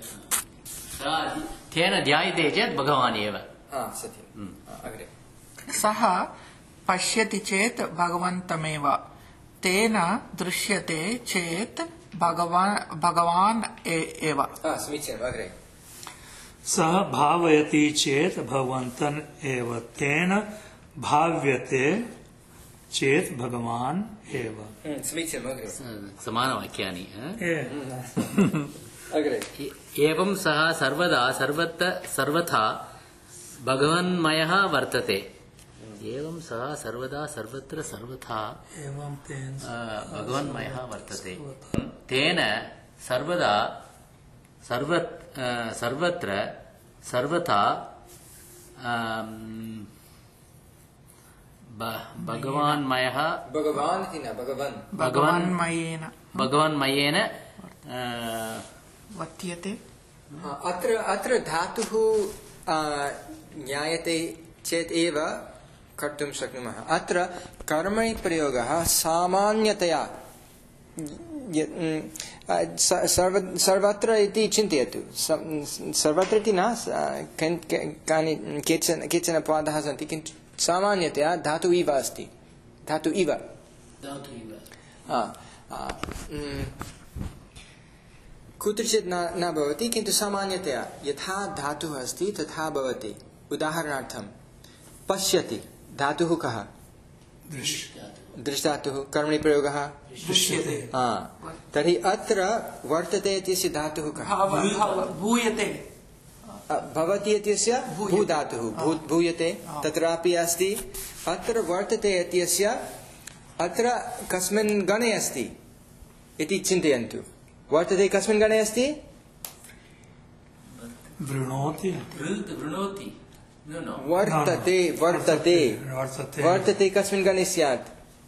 [SPEAKER 3] तेन ध्यायते चेत् भगवान् एव
[SPEAKER 1] सत्यम् अग्रे
[SPEAKER 4] सः पश्यति चेत् भगवन्तमेव तेन दृश्यते चेत् भगवान् भगवान् एव
[SPEAKER 1] समीचीनम् अग्रे
[SPEAKER 2] सः भावयति चेत् भगवन्तन् एव तेन भाव्यते चेत् भगवान् एव
[SPEAKER 1] समीचीनम् अग्रे
[SPEAKER 3] समानवाक्यानि
[SPEAKER 1] अग्रे
[SPEAKER 3] एवं सः सर्वदा सर्वत्र सर्वथा भगवन्मयः वर्तते एवं सः सर्वदा सर्वत्र सर्वथा
[SPEAKER 2] एवं तेन
[SPEAKER 3] भगवन्मयः वर्तते तेन सर्वदा सर्व सर्वत्र सर्वथा भगवान्मयः
[SPEAKER 1] भगवान् इति न भगवान्
[SPEAKER 4] भगवान्मयेन
[SPEAKER 3] भगवान्मयेन
[SPEAKER 4] वर्त्यते
[SPEAKER 1] अत्र अत्र धातुः ज्ञायते चेत् एव कर्तुं शक्नुमः अत्र कर्मणि प्रयोगः सामान्यतया सर्वत्र इति चिन्तयतु सर्वत्र इति न कानि केचन केचन पदाः सन्ति किन्तु सामान्यतया धातु इव अस्ति धातु इव कुत्रचित् न न भवति किन्तु सामान्यतया यथा धातुः अस्ति तथा भवति उदाहरणार्थं पश्यति धातुः कः दृश् धातुः कर्मणि प्रयोगः
[SPEAKER 4] दृश्यते
[SPEAKER 1] तर्हि अत्र वर्तते इत्यस्य धातुः कः
[SPEAKER 4] भूयते
[SPEAKER 1] भवति इत्यस्य भू धातुः भूयते तत्रापि अस्ति अत्र वर्तते इत्यस्य अत्र कस्मिन् गणे अस्ति इति चिन्तयन्तु वर्तते कस्मिन् गणे अस्ति
[SPEAKER 2] वृणोति
[SPEAKER 3] वृणोति
[SPEAKER 1] वर्तते वर्तते वर्तते कस्मिन् गणे स्यात्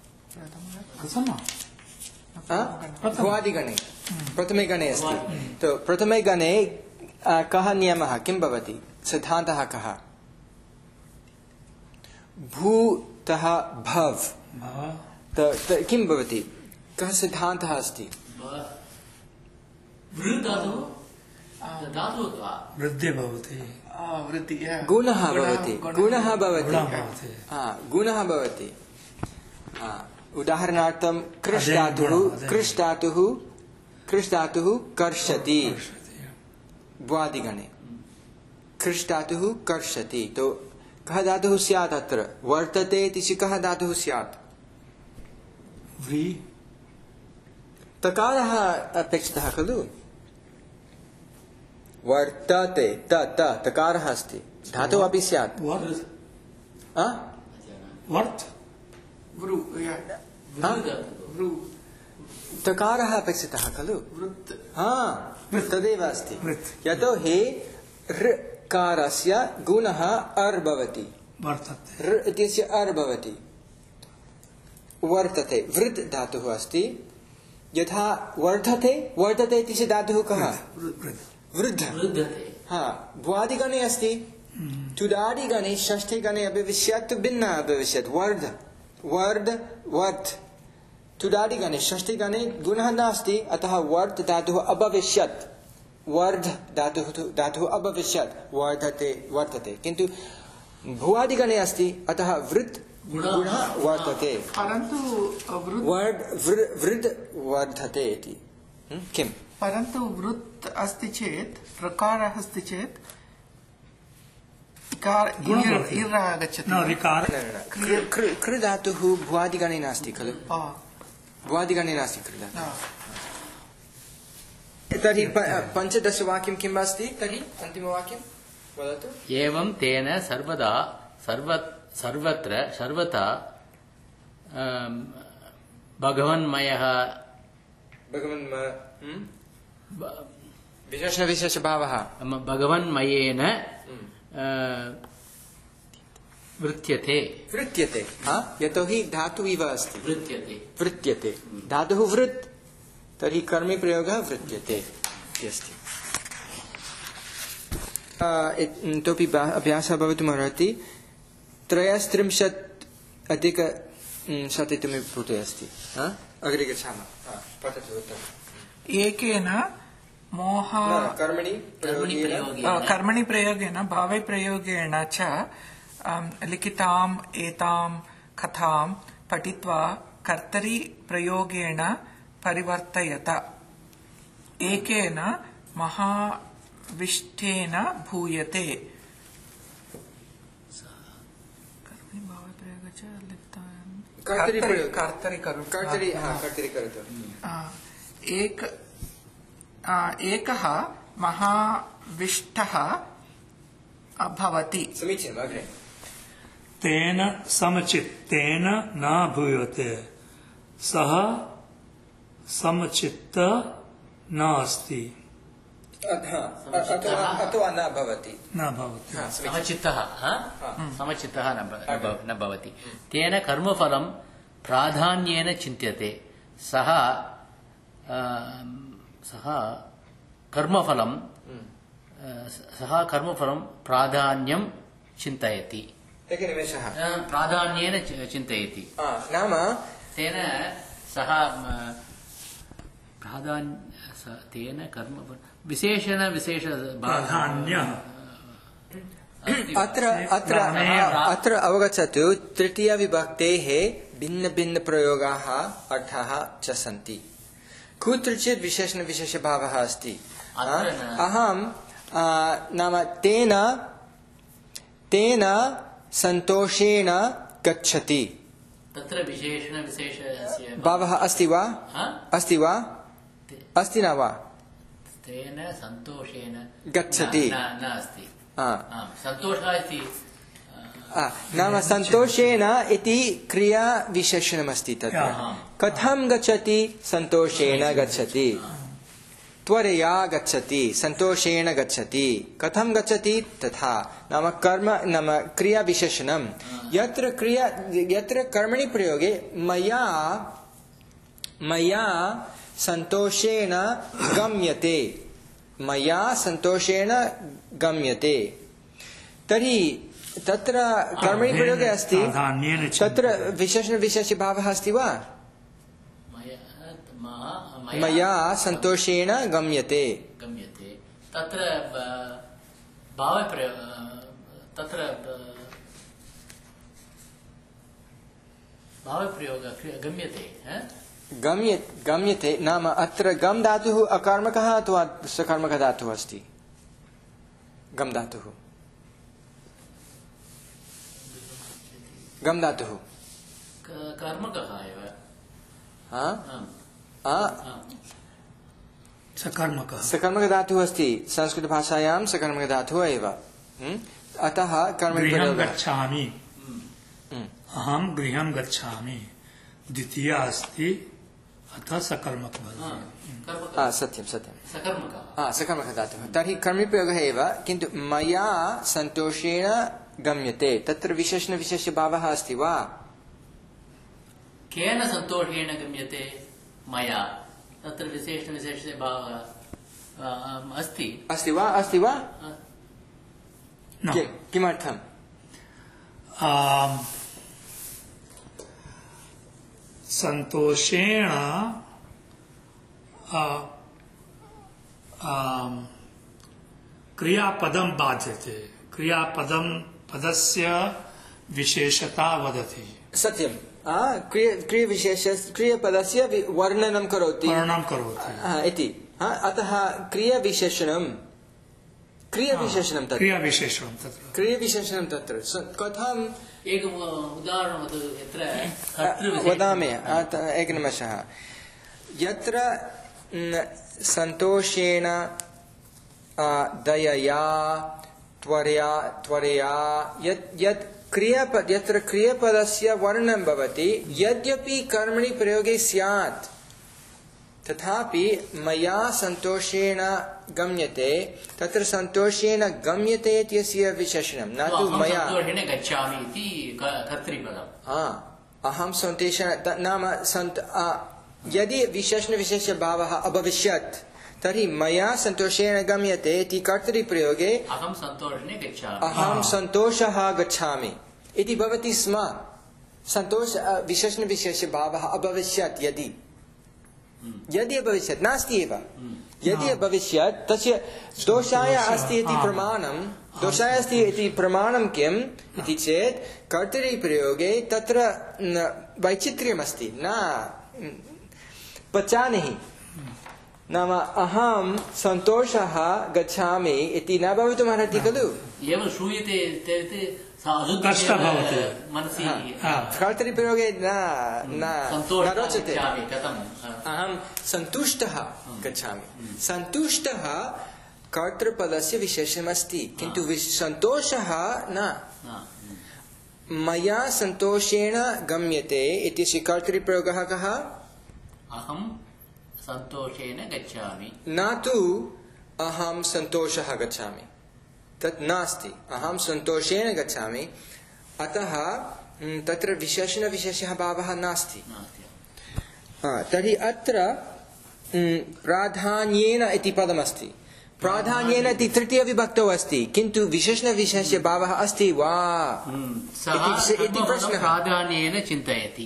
[SPEAKER 1] भ्वादिगणे प्रथमे गणे अस्ति तो प्रथमे गणे कः नियमः किं भवति सिद्धान्तः कः भूतः भव किं भवति कः सिद्धान्तः अस्ति
[SPEAKER 2] वृद्धि भवति
[SPEAKER 1] गुणः भवति गुणः भवति गुणः भवति उदाहरणार्थं कृष् धातुः कृष् धातुः कृष् धातुः कर्षति भ्वादिगणे कृष् धातुः कर्षति तो कः धातुः स्यात् अत्र वर्तते इति कः धातुः स्यात् तकारः अपेक्षितः खलु वर्तते त त तकारः अस्ति धातुः अपि स्यात् तकारः अपेक्षितः खलु तदेव अस्ति यतोहि ऋकारस्य गुणः अर् भवति ऋ इत्यस्य अर् भवति वर्तते वृद् धातुः अस्ति यथा वर्धते वर्धते इत्यस्य धातुः कः वृद्ध भ्वादिगणे अस्ति तुदादि गणे षष्ठे गणे अभविष्यत् भिन्न अभविष्यत् वर्ध वर्ध वर्थ तुदादि गणे षष्ठे गणे गुणः नास्ति अतः वर्ध धातुः अभविष्यत् वर्ध धातुः धातुः अभविष्यत् वर्धते वर्तते किन्तु भुवादि गणे अस्ति अतः वृत् गुणः वर्तते
[SPEAKER 4] परन्तु
[SPEAKER 1] वर्ध वृद्ध वर्धते इति किम्
[SPEAKER 4] परन्तु वृत् अस्ति चेत् ऋकारः अस्ति चेत् इर् आगच्छति
[SPEAKER 1] कृ धातुः भुवादिगणे नास्ति खलु भुवादिगणे नास्ति कृ धातुः तर्हि पञ्चदशवाक्यं किम् अस्ति तर्हि अन्तिमवाक्यं वदतु
[SPEAKER 3] एवं तेन सर्वदा सर्व सर्वत्र सर्वथा भगवन्मयः
[SPEAKER 1] भगवन् विशेषणविशेषभावः
[SPEAKER 3] भगवन्मयेन वृत्यते
[SPEAKER 1] वृत्यते यतोहि धातु इव अस्ति
[SPEAKER 3] वृत्यते
[SPEAKER 1] वृत्यते धातुः वृत् तर्हि कर्मे प्रयोगः वृत्यते अस्ति इतोपि अभ्यासः भवितुमर्हति त्रयस्त्रिंशत् अधिक शततमे पुटे अस्ति अग्रे गच्छामः पठतु
[SPEAKER 4] एकेन मोह
[SPEAKER 1] कर्मणि
[SPEAKER 4] कर्मणि प्रयोगेन भावे प्रयोगेण च लिखिताम् एतां कथां पठित्वा कर्तरि प्रयोगेण परिवर्तयत एकेन महाविष्टेन भूयते एक एकः महाविष्टः भवति
[SPEAKER 1] समीचीनम् अग्रे
[SPEAKER 2] तेन समचित्तेन न भूयते सः समचित्त न अस्ति
[SPEAKER 1] अथवा न भवति
[SPEAKER 2] न भवति
[SPEAKER 3] समचित्तः समचित्तः न भवति तेन कर्मफलं प्राधान्येन चिन्त्यते सः सः कर्मफलं सः कर्मफलं प्राधान्यं चिन्तयति
[SPEAKER 1] एकनिमेषः
[SPEAKER 3] प्राधान्येन चिन्तयति
[SPEAKER 1] नाम
[SPEAKER 3] तेन सः प्राधान्य तेन कर्म विशेषण विशेष
[SPEAKER 2] प्राधान्य
[SPEAKER 1] अत्र अत्र अत्र अवगच्छतु तृतीयविभक्तेः भिन्न भिन्न प्रयोगाः अर्थाः च सन्ति कुत्रचित् विशेषण विशेषभावः अस्ति अहं नाम तेन तेन सन्तोषेण गच्छति
[SPEAKER 3] तत्र विशेषण विशेषस्य
[SPEAKER 1] भावः अस्ति वा अस्ति वा अस्ति न वा
[SPEAKER 3] तेन सन्तोषेण
[SPEAKER 1] गच्छति
[SPEAKER 3] न अस्ति सन्तोषः इति
[SPEAKER 1] नाम सन्तोषेण इति क्रियाविशेषणमस्ति तत्र कथं गच्छति सन्तोषेण गच्छति त्वरया गच्छति सन्तोषेण गच्छति कथं गच्छति तथा नाम कर्म नाम क्रियाविशेषणं यत्र क्रिया यत्र कर्मणि प्रयोगे मया मया सन्तोषेण गम्यते मया सन्तोषेण गम्यते तर्हि तत्र कर्मणि प्रयोगे अस्ति तत्र विशेषण विशेषभावः अस्ति वा मया सन्तोषेण गम्यते
[SPEAKER 3] गम्यते तत्र भावप्रयोग तत्र भावप्रयोग गम्यते
[SPEAKER 1] गम्य गम्यते नाम अत्र गम धातुः अकर्मकः अथवा सकर्मकः धातुः अस्ति गम धातुः गम धातुः
[SPEAKER 3] कर्मकः एव
[SPEAKER 2] सकर्मकः
[SPEAKER 1] सकर्मकः धातुः अस्ति संस्कृतभाषायां सकर्मकः धातुः एव अतः कर्मणि
[SPEAKER 2] गच्छामि अहं गृहं गच्छामि द्वितीया अस्ति अतः सकर्मकः
[SPEAKER 1] सत्यं सत्यं
[SPEAKER 3] सकर्मकः
[SPEAKER 1] सकर्मकः धातुः तर्हि कर्मणि प्रयोगः एव किन्तु मया सन्तोषेण गम्यते तत्र विशेषण विशेषभावः अस्ति वा
[SPEAKER 3] केन सन्तोषेण गम्यते मया तत्र विशेषण विशेषभावः अस्ति
[SPEAKER 1] अस्ति वा अस्ति वा
[SPEAKER 2] No.
[SPEAKER 1] किं किमर्थम्
[SPEAKER 2] um, संतोषेण uh, um, क्रियापदं बाध्यते क्रियापदं पदस्य विशेषता वदति
[SPEAKER 1] सत्यं क्रिय क्रियविशेष क्रियपदस्य वि- वर्णनं करोति
[SPEAKER 2] वर्णनं करोति
[SPEAKER 1] हा, इति हा, अतः क्रियविशेषणं क्रियविशेषणं तत्र
[SPEAKER 2] क्रियाविशेषणं तत्र
[SPEAKER 1] क्रियविशेषणं तत्र स- कथं
[SPEAKER 3] एकम् उदाहरणं वदतु यत्र
[SPEAKER 1] अ,
[SPEAKER 3] कर्तृविशेषणं-
[SPEAKER 1] वदामि अत- एकनिमेषः यत्र न, सन्तोषेण अ, दयया त्वरया त्वरया यत् यत् क्रियापद यत्र क्रियापदस्य वर्णनं भवति यद्यपि कर्मणि प्रयोगे स्यात् तथापि मया सन्तोषेण गम्यते तत्र सन्तोषेण गम्यते इत्यस्य विशेषणं न तु
[SPEAKER 3] अहं
[SPEAKER 1] मया
[SPEAKER 3] सन्तोषेण गच्छामि इति क- कर्तृपदम्
[SPEAKER 1] हा अहं सन्तोषेण त- नाम सन्त आ, यदि विशेषणविशेषभावः अभविष्यत् तर्हि मया सन्तोषेण गम्यते इति कर्तरिप्रयोगे
[SPEAKER 3] अहं सन्तोषेण गच्छामि
[SPEAKER 1] अहं सन्तोषः गच्छामि इति भवति स्म सन्तोष अ, विशेषणविशेषभावः अभविष्यत् यदि यदि अभविष्यत् नास्ति एव यदि अभविष्यत् तस्य दोषाय अस्ति इति प्रमाणं दोषाय अस्ति इति प्रमाणं किम् इति चेत् कर्तरिप्रयोगे तत्र न वैचित्र्यमस्ति न पचानिः नाम अहं सन्तोषः गच्छामि इति न भवितुमर्हति खलु
[SPEAKER 3] एवं श्रूयते चेत् सा अशुद्धिः
[SPEAKER 2] कष्टं भवति।
[SPEAKER 3] मनसि
[SPEAKER 2] हा।
[SPEAKER 1] कर्तरिप्रयोगे न न न
[SPEAKER 3] सन्तोषः
[SPEAKER 1] रोचते
[SPEAKER 3] गच्छामि कथं
[SPEAKER 1] अहं सन्तुष्टः गच्छामि सन्तुष्टः कर्तृपदस्य विशेषणमस्ति किन्तु विश- सन्तोषः न
[SPEAKER 3] हा।
[SPEAKER 1] मया सन्तोषेण गम्यते इत्यस्य कर्तरिप्रयोगः कः
[SPEAKER 3] अहं सन्तोषेण गच्छामि
[SPEAKER 1] न तु अहं सन्तोषः गच्छामि तत् नास्ति अहं सन्तोषेण गच्छामि अतः म्, तत्र विशेषणविशेषः भावः नास्ति
[SPEAKER 3] नास्ति
[SPEAKER 1] हा, तर्हि अत्र म्, प्राधान्येन इति पदमस्ति प्राधान्येन इति तृतीयविभक्तौ अस्ति किन्तु विशेषणविशेषभावः अस्ति वा
[SPEAKER 3] सः
[SPEAKER 1] इति- इति
[SPEAKER 3] कर्मफलं
[SPEAKER 1] प्रश्नः
[SPEAKER 3] प्राधान्येन चिन्तयति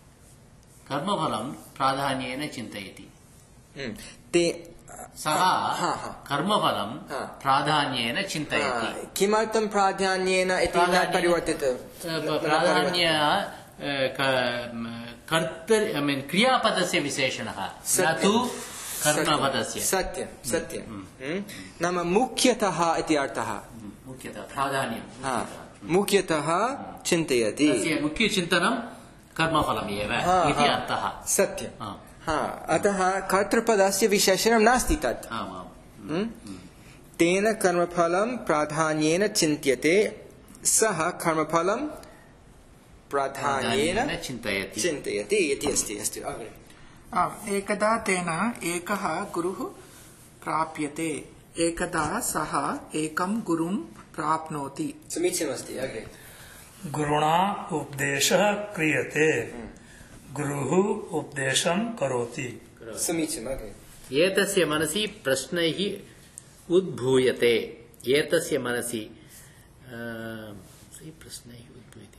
[SPEAKER 3] कर्मफलं प्राधान्येन चिन्तयति
[SPEAKER 1] म्, ते
[SPEAKER 3] सः
[SPEAKER 1] हा, हा।
[SPEAKER 3] कर्मफलं
[SPEAKER 1] हा।
[SPEAKER 3] प्राधान्येन
[SPEAKER 1] हा,
[SPEAKER 3] चिन्तयति
[SPEAKER 1] किमर्थं प्राधान्येन इति न
[SPEAKER 3] प्राधान्येन-
[SPEAKER 1] परिवर्तितं
[SPEAKER 3] प्राधान्य अ, क- म, कर्तरि ऐ मीन् क्रियापदस्य विशेषणः न
[SPEAKER 1] सत्यं।
[SPEAKER 3] तु कर्मपदस्य
[SPEAKER 1] सत्यं सत्यं म्, नाम मुख्यतः इति अर्थः
[SPEAKER 3] मुख्यतः प्राधान्यं
[SPEAKER 1] हा, मुख्यतः चिन्तयति
[SPEAKER 3] तस्य मुख्यचिन्तनं कर्मफलम् एव
[SPEAKER 1] हा,
[SPEAKER 3] इति
[SPEAKER 1] हा।
[SPEAKER 3] अर्थः
[SPEAKER 1] सत्यं
[SPEAKER 3] हा।
[SPEAKER 1] हा, अतः कर्तृपदस्य विशेषणं नास्ति तत्
[SPEAKER 3] आम् आम्
[SPEAKER 1] म्? तेन कर्मफलं प्राधान्येन चिन्त्यते सः कर्मफलं प्राधान्येन
[SPEAKER 3] प्राधान्येन चिन्तयति
[SPEAKER 1] चिन्तयति इति अस्ति अस्तु अग्रे
[SPEAKER 4] आम्, एकदा तेन एकः गुरुः प्राप्यते एकदा सः एकं गुरुं प्राप्नोति
[SPEAKER 1] समीचीनमस्ति अग्रे
[SPEAKER 2] गुरुणा उपदेशः क्रियते गुरुः उपदेशं करोति
[SPEAKER 1] समीचीनम् अग्रे
[SPEAKER 3] एतस्य मनसि प्रश्नैः उद्भूयते एतस्य मनसि अ, प्रश्नैः उद्भूयते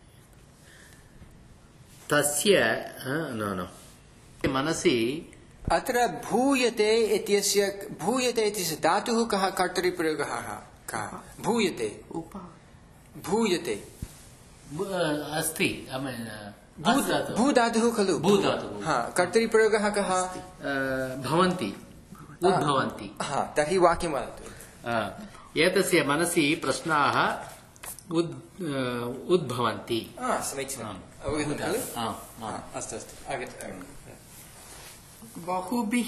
[SPEAKER 3] तस्य न न मनसि
[SPEAKER 1] अत्र भूयते इत्यस्य भूयते इत्यस्य धातुः कः कर्तरिप्रयोगः कः भूयते
[SPEAKER 4] उप
[SPEAKER 1] भूयते
[SPEAKER 3] ब- अस्ति I mean,
[SPEAKER 1] भू
[SPEAKER 3] अस्ति
[SPEAKER 1] भूधातुः खलु
[SPEAKER 3] भूधातुः।
[SPEAKER 1] हा कर्तरिप्रयोगः कः
[SPEAKER 3] अ, भवन्ति उद्भवन्ति
[SPEAKER 1] हा तर्हि वाक्यं वदतु
[SPEAKER 3] अ, एतस्य मनसि प्रश्नाः उद् अ, उद्भवन्ति
[SPEAKER 1] हा समीचीनम् अवगतं खलु
[SPEAKER 3] आम्,
[SPEAKER 1] हा,
[SPEAKER 3] आम्।
[SPEAKER 1] अस्तु अस्तु आगच्छ
[SPEAKER 4] बहुभिः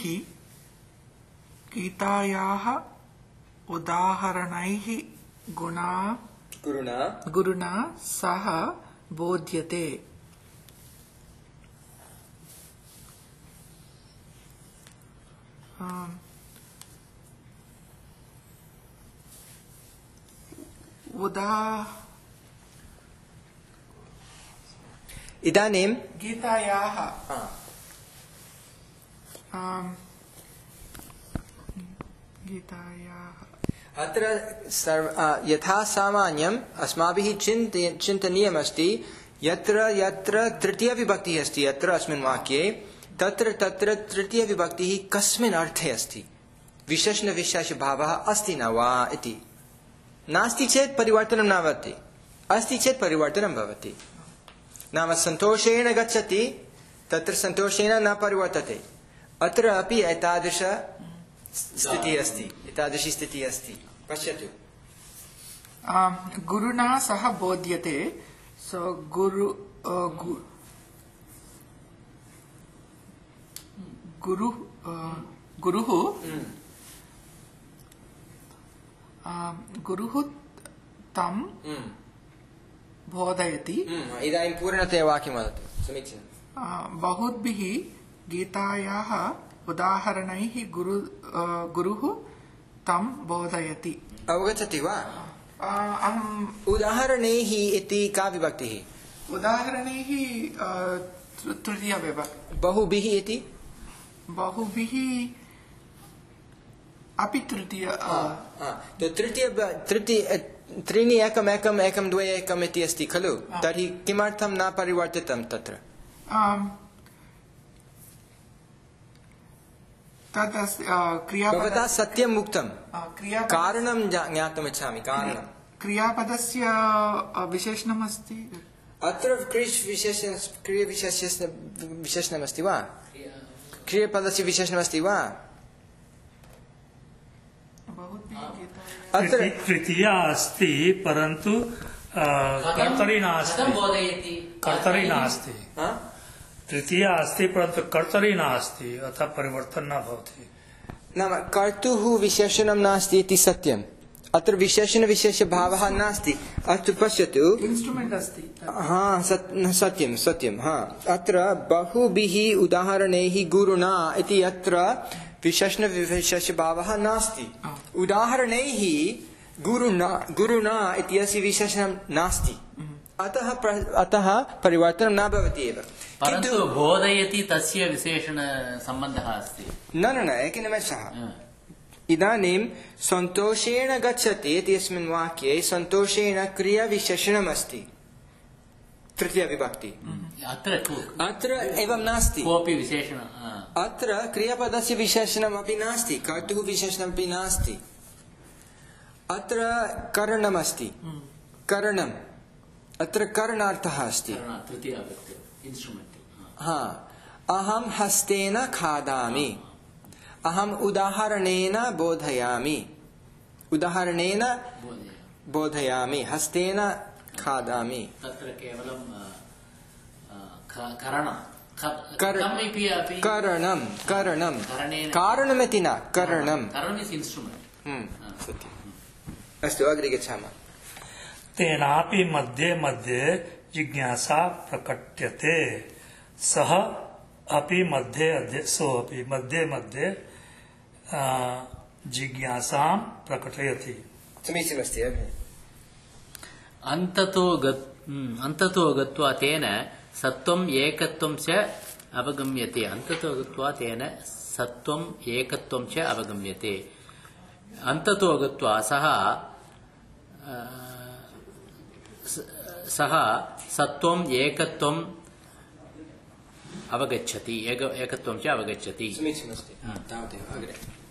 [SPEAKER 4] गीतायाः उदाहरणैः गुणा
[SPEAKER 1] गुरुणा
[SPEAKER 4] गुरुणा सः बोध्यते आम्, उदा
[SPEAKER 1] इदानीं
[SPEAKER 4] गीतायाः
[SPEAKER 1] हा,
[SPEAKER 4] आम्, गीतायाः
[SPEAKER 1] अत्र सर्व यथा सामान्यम् अस्माभिः चिन्त्य चिन्तनीयमस्ति यत्र यत्र तृतीयविभक्तिः अस्ति यत्र अस्मिन् वाक्ये तत्र तत्र तृतीयविभक्तिः कस्मिन् अर्थे अस्ति विशेषणविशेषभावः अस्ति न वा इति नास्ति चेत् परिवर्तनं न भवति अस्ति चेत् परिवर्तनं भवति नाम सन्तोषेण गच्छति तत्र सन्तोषेण न परिवर्तते अत्र अपि एतादृश स्थितिः अस्ति एतादृशी स्थितिः अस्ति पश्यतु
[SPEAKER 4] गुरुना सह बोध्यते सो गुरु गुरु गुरुः गुरुः तं बोधयति
[SPEAKER 1] इदानीं पूर्णतया वाक्यं वदतु समीचीनं
[SPEAKER 4] बहुभिः गीतायाः उदाहरणैः गुरु गुरुः तं बोधयति
[SPEAKER 1] अवगच्छति वा
[SPEAKER 4] अहम्
[SPEAKER 1] उदाहरणैः इति का विभक्तिः
[SPEAKER 4] उदाहरणैः तृतीया विभक्ति
[SPEAKER 1] बहुभिः इति
[SPEAKER 4] बहुभिः अपि तृतीय
[SPEAKER 1] तृतीय तृतीय त्रीणि एकम् एकम् एकं द्वे एकम् इति अस्ति खलु तर्हि किमर्थं न परिवर्तितं तत्र भवता सत्यम् उक्तं कारणं ज्ञातुम् इच्छामि कारणं
[SPEAKER 4] क्रियापदस्य विशेषणम् अस्ति
[SPEAKER 1] अत्र क्रियविशेषस्य विशेषणमस्ति वा क्रियापदस्य विशेषणमस्ति वा
[SPEAKER 2] तृतीया अस्ति परन्तु कर्तरि नास्ति कर्तरि नास्ति तृतीया अस्ति परन्तु कर्तरि नास्ति अतः परिवर्तनं न भवति
[SPEAKER 1] नाम कर्तुः विशेषणं नास्ति इति सत्यम् अत्र विशेषणविशेषभावः नास्ति अत्र पश्यतु
[SPEAKER 4] इन्स्ट्रुमेण्ट् अस्ति
[SPEAKER 1] हा सत्यं सत्यं हा अत्र बहुभिः उदाहरणैः गुरुणा इति अत्र विशेषणविशेषभावः नास्ति उदाहरणैः गुरुणा गुरुणा इत्यस्य विशेषणं नास्ति अतः अतः परिवर्तनं न भवति एव
[SPEAKER 3] परन्तु बोधयति तस्य विशेषणसम्बन्धः अस्ति
[SPEAKER 1] न न न एकनिमेषः इदानीं सन्तोषेण गच्छति इत्यस्मिन् वाक्ये सन्तोषेण क्रियाविशेषणमस्ति तृतीयविभक्ति
[SPEAKER 3] अत्र
[SPEAKER 1] अत्र एवं नास्ति
[SPEAKER 3] कोऽपि विशेषण
[SPEAKER 1] अत्र क्रियापदस्य विशेषणमपि नास्ति कर्तुः विशेषणमपि नास्ति अत्र करणमस्ति करणम् अत्र करणार्थः अस्ति हा अहं हस्तेन खादामि अहम् उदाहरणेन बोधयामि उदाहरणेन बोधयामि हस्तेन खादामि
[SPEAKER 3] तत्र केवलं करणं
[SPEAKER 1] करणं करणं कारणमिति न करणं अस्तु अग्रे गच्छामः
[SPEAKER 2] तेनापि मध्ये मध्ये जिज्ञासा प्रकट्यते सः अपि मध्ये सो अपि मध्ये मध्ये जिज्ञासां प्रकटयति
[SPEAKER 1] समीचीनमस्ति
[SPEAKER 3] अन्ततो अन्ततो गत्वा तेन सत्वम् एकत्वं च अवगम्यते अन्ततो गत्वा तेन सत्वम् एकत्वं च अवगम्यते अन्ततो गत्वा सः सः सत्वम् एकत्वम् अवगच्छति एकत्वं च अवगच्छति
[SPEAKER 1] समीचीनमस्ति तावदेव अग्रे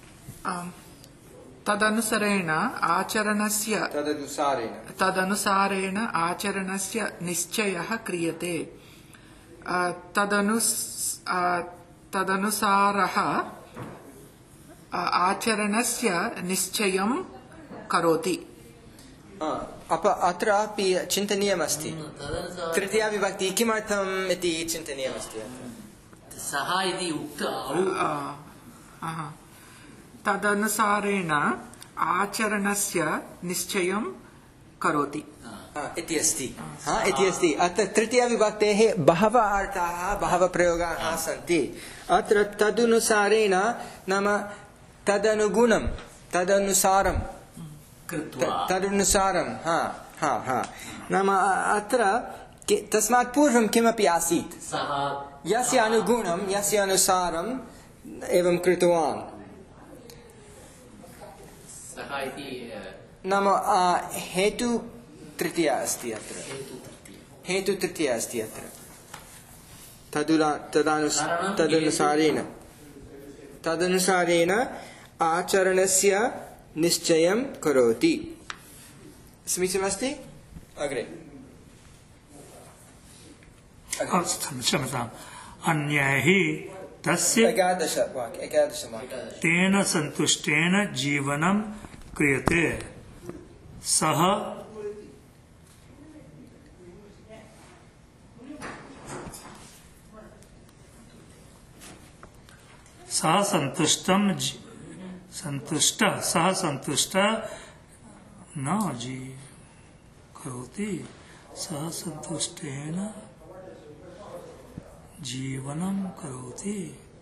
[SPEAKER 4] तदनुसारेण आचरणस्य
[SPEAKER 1] तदनुसारेण
[SPEAKER 4] तदनुसारेण आचरणस्य निश्चयः क्रियते तदनु तदनुसारः आचरणस्य निश्चयं करोति
[SPEAKER 1] अत्र अपि चिन्तनीयमस्ति तृतीया विभक्ति किमर्थम् इति चिन्तनीयमस्ति
[SPEAKER 3] सः इति उक्त
[SPEAKER 4] तदनुसारेण आचरणस्य निश्चयं करोति
[SPEAKER 1] इति अस्ति इति अस्ति अत्र तृतीया विभक्तेः बहवः अर्थाः बहवः प्रयोगाः सन्ति अत्र तदनुसारेण नाम तदनुगुणं तदनुसारं तदनुसारं हा हा हा नाम अत्र तस्मात् पूर्वं किमपि आसीत् यस्य अनुगुणं यस्य अनुसारम् एवं कृतवान्
[SPEAKER 3] सः इति
[SPEAKER 1] नाम हेतु तृतीया अस्ति अत्र हेतु तृतीया अस्ति अत्र तदुला तदानुस तदनुसारेण तदनुसारेण आचरणस्य निश्चयं करोति समीचीनमस्ति अग्रे
[SPEAKER 2] क्षम्यताम् अन्यैः तस्य
[SPEAKER 1] एकादश वाक्य एकादश वाक्य
[SPEAKER 2] तेन सन्तुष्टेन जीवनं क्रियते सः सः सन्तुष्टं सन्तुष्ट सः सन्तुष्ट न जी करोति सः सन्तुष्टेन जीवनं करोति